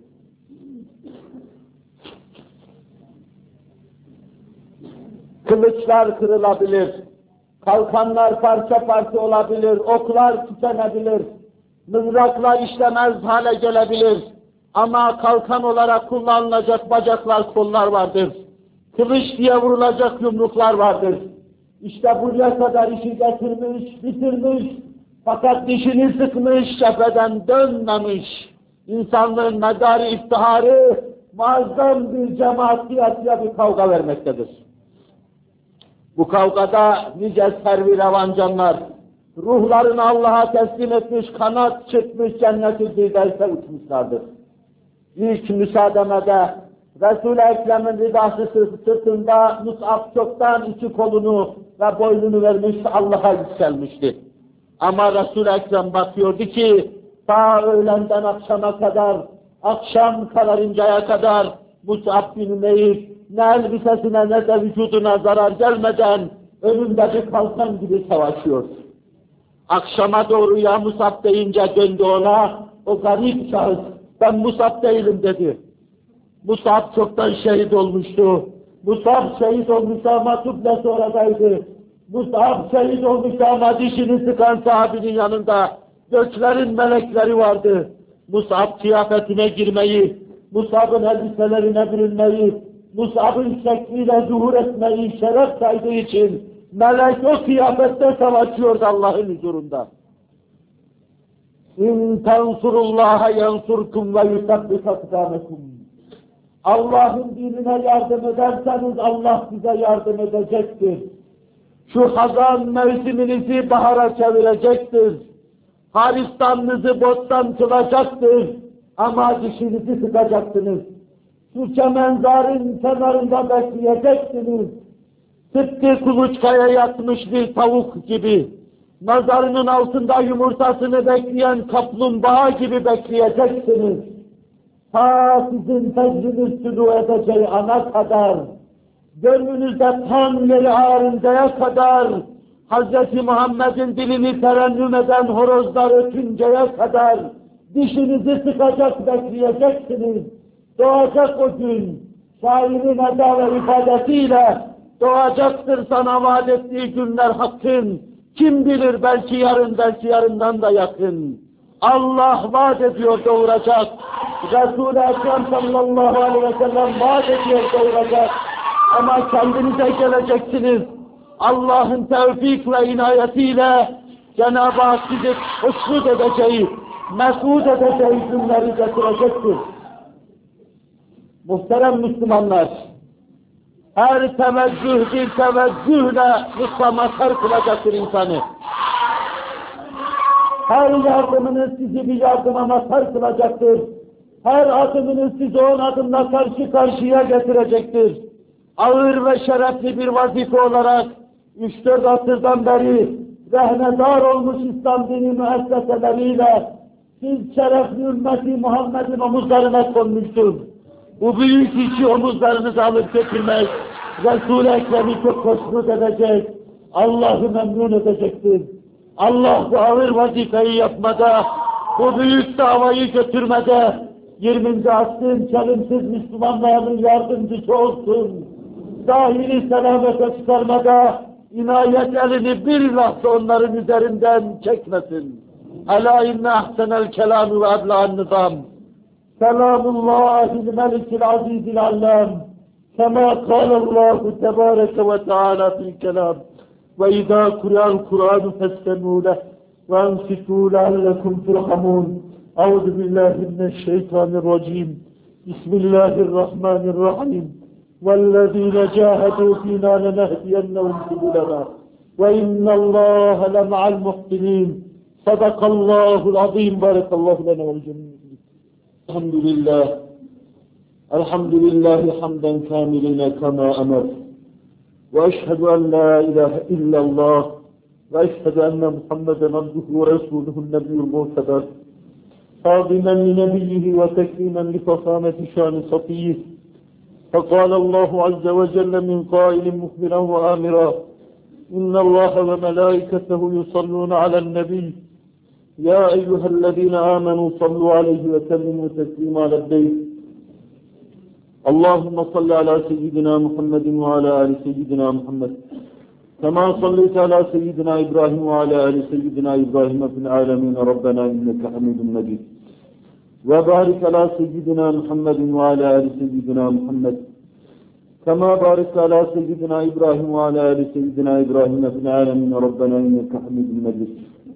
S2: Kılıçlar kırılabilir, kalkanlar parça parça olabilir, oklar tükenebilir, mızraklar işlemez hale gelebilir. Ama kalkan olarak kullanılacak bacaklar, kollar vardır. Kılıç diye vurulacak yumruklar vardır. İşte buraya kadar işi getirmiş, bitirmiş. Fakat dişini sıkmış, cepheden dönmemiş. İnsanlığın medarı iftiharı muazzam bir cemaat siyasiye bir kavga vermektedir. Bu kavgada nice servi revancanlar, ruhlarını Allah'a teslim etmiş, kanat çırpmış, cenneti firdevse uçmuşlardır. İlk müsaademede Resul-i Ekrem'in ridası sırtında Mus'ab çoktan iki kolunu ve boynunu vermiş, Allah'a yükselmişti. Ama Resul-i Ekrem bakıyordu ki, ta öğlenden akşama kadar, akşam kararıncaya kadar Mus'ab bin Umeyr, ne elbisesine ne de vücuduna zarar gelmeden önünde bir kalkan gibi savaşıyor. Akşama doğru ya Mus'ab deyince döndü ona, o garip şahıs, ben Mus'ab değilim dedi. Mus'ab çoktan şehit olmuştu. Mus'ab şehit olmuştu ama tüplesi oradaydı. Mus'ab şehit olmuştu ama dişini sıkan sahabinin yanında göklerin melekleri vardı. Mus'ab kıyafetine girmeyi, Mus'ab'ın elbiselerine bürünmeyi, Mus'ab'ın şekliyle zuhur etmeyi şeref saydığı için melek o kıyafette savaşıyordu Allah'ın huzurunda. İn tansurullaha yansurkum ve yusabbit akdamakum. Allah'ın dinine yardım ederseniz Allah size yardım edecektir. Şu hazan mevsiminizi bahara çevirecektir. Haristanınızı bostan kılacaktır. Ama dişinizi sıkacaksınız. Şu çemenzarın kenarında bekleyeceksiniz. Tıpkı kuluçkaya yatmış bir tavuk gibi, nazarının altında yumurtasını bekleyen kaplumbağa gibi bekleyeceksiniz. Ta sizin fecriniz tülü edeceği ana kadar, gönlünüzde tam yeri ağrıncaya kadar, Hz. Muhammed'in dilini terennüm eden horozlar ötünceye kadar, dişinizi sıkacak bekleyeceksiniz. Doğacak o gün, şairin eda ve ifadesiyle, doğacaktır sana vaat ettiği günler hakkın. Kim bilir belki yarın, belki yarından da yakın. Allah vaat ediyor doğuracak. Resul-i Ekrem sallallahu aleyhi ve sellem vaat ediyor doğuracak. Ama kendinize geleceksiniz. Allah'ın tevfik ve inayetiyle Cenab-ı Hak sizi hoşnut edeceği, mesut edeceği günleri getirecektir. Muhterem Müslümanlar, her teveccüh bir teveccühle rızka mazhar kılacaktır insanı. Her yardımınız sizi bir yardıma mazhar kılacaktır. Her adımınız sizi on adımla karşı karşıya getirecektir. Ağır ve şerefli bir vazife olarak üç dört asırdan beri rehnedar olmuş İslam dini müesseseleriyle siz şerefli ümmeti Muhammed'in omuzlarına konmuştur. Bu büyük işi omuzlarınıza alıp götürmek, Resul-i Ekrem'i çok hoşnut edecek, Allah'ı memnun edecektir. Allah bu ağır vazifeyi yapmada, bu büyük davayı götürmede, yirminci asrın çelimsiz Müslümanların yardımcısı olsun. Zahiri selamete çıkarmada, inayet elini bir lahza onların üzerinden çekmesin. Alâ inne ahsenel kelâmü ve adlâ'n nizâm. Selamullahil melikil azizil allâm. Kema kâlellâhu tebâreke ve teâlâ fil kelâm. Ve idâ kur'an Kur'anu festemû leh. Ve ensitû leallekum turhamûn. Euzu billahi mineşşeytanirracim. Bismillahirrahmanirrahim. وَالَّذ۪ينَ جَاهَدُوا ف۪ينَا لَنَهْدِيَنَّهُمْ سُبُلَنَا وَاِنَّ اللّٰهَ لَمَعَ الْمُحْسِنِينَ صَدَقَ اللّٰهُ الْعَظِيمُ بَارَكَ اللّٰهُ لَنَا وَالْجَمِيعِ. Elhamdülillah. Elhamdülillahi hamden kamiline kema emer. Ve eşhedü en la ilahe illallah
S3: وأشهد أن محمدا عبده ورسوله النبي المرتضى تعظيما لنبيه وتكريما لفخامة شان صفيه. فقال الله عز وجل من قائل مخبرا وآمرا إن الله وملائكته يصلون على النبي يا أيها الذين آمنوا صلوا عليه وسلموا تسليما على البيت. اللهم صل على سيدنا محمد وعلى آل سيدنا محمد كما صليت على سيدنا إبراهيم وعلى آل سيدنا إبراهيم في العالمين ربنا إنك حميد مجيد. وبارك على سيدنا محمد وعلى آل سيدنا محمد كما باركت على سيدنا إبراهيم وعلى آل سيدنا إبراهيم في العالمين ربنا إنك حميد مجيد.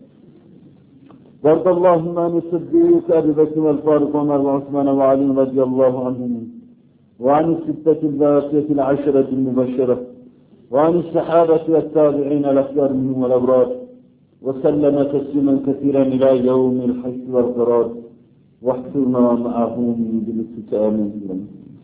S3: وارض اللهم عن الصديق أبي بكر والفاروق وعمر وعثمان وعلي رضي الله عنهم وعن الستة الباقية العشرة المبشرة وعن الصحابة والتابعين الأخيار منهم والأبرار وسلم تسليما كثيرا إلى يوم الحشر والقرار واحشرنا معهم بلطفك آمين.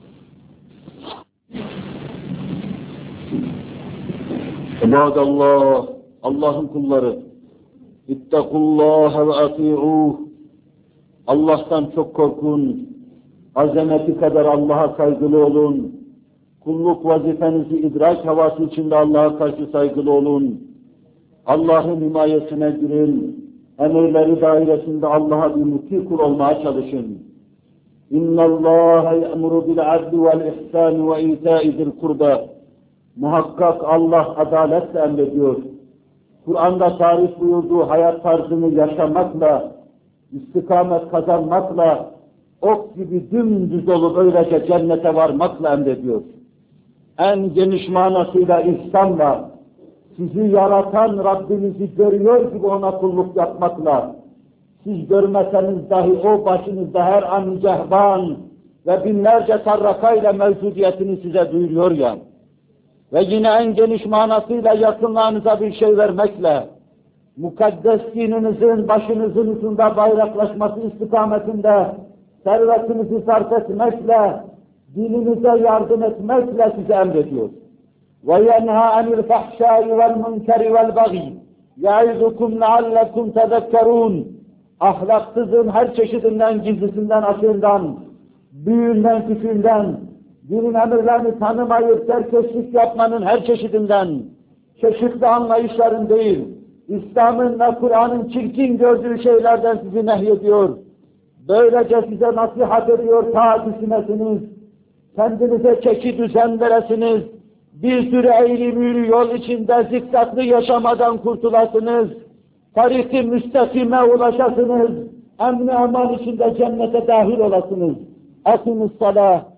S3: İbadallah, Allah'ın kulları, İttakullaha ve ati'uh. Allah'tan çok korkun, azameti kadar Allah'a saygılı olun, kulluk vazifenizi idrak havası içinde Allah'a karşı saygılı olun, Allah'ın himayesine girin, emirleri dairesinde Allah'a bir muti kul olmaya çalışın. İnna Allaha ya'muru bil adli vel ihsan ve ita'i zil kurba. Muhakkak Allah adaletle emrediyor. Kur'an'da tarif buyurduğu hayat tarzını yaşamakla, istikamet kazanmakla, ok gibi dümdüz olup öylece cennete varmakla emrediyor. En geniş manasıyla ihsanla, sizi yaratan Rabbinizi görüyor gibi ona kulluk yapmakla, siz görmeseniz dahi o başınızda her an cehban ve binlerce tarrakayla mevcudiyetini size duyuruyor ya. Ve yine en geniş manasıyla yakınlarınıza bir şey vermekle, mukaddes dininizin başınızın üstünde bayraklaşması istikametinde servetinizi sarf etmekle, dininize yardım etmekle size emrediyor. وَيَنْهَا عَنِ الْفَحْشَاءِ وَالْمُنْكَرِ وَالْبَغِيِ يَعِظُكُمْ لَعَلَّكُمْ تَذَكَّرُونَ. Ahlaksızın her çeşidinden, gizlisinden, açığından, büyüğünden, küçüğünden, dinin emirlerini tanımayıp serkeşlik yapmanın her çeşidinden, çeşitli anlayışların değil, İslam'ın ve Kur'an'ın çirkin gördüğü şeylerden sizi nehyediyor. Böylece size nasihat ediyor, ta düşünesiniz, kendinize çeki düzen veresiniz, bir sürü eğri büğrü yol içinde zikzaklı yaşamadan kurtulasınız, tarik-i müstakime ulaşasınız, emni aman içinde cennete dahil olasınız. Akimiz salah.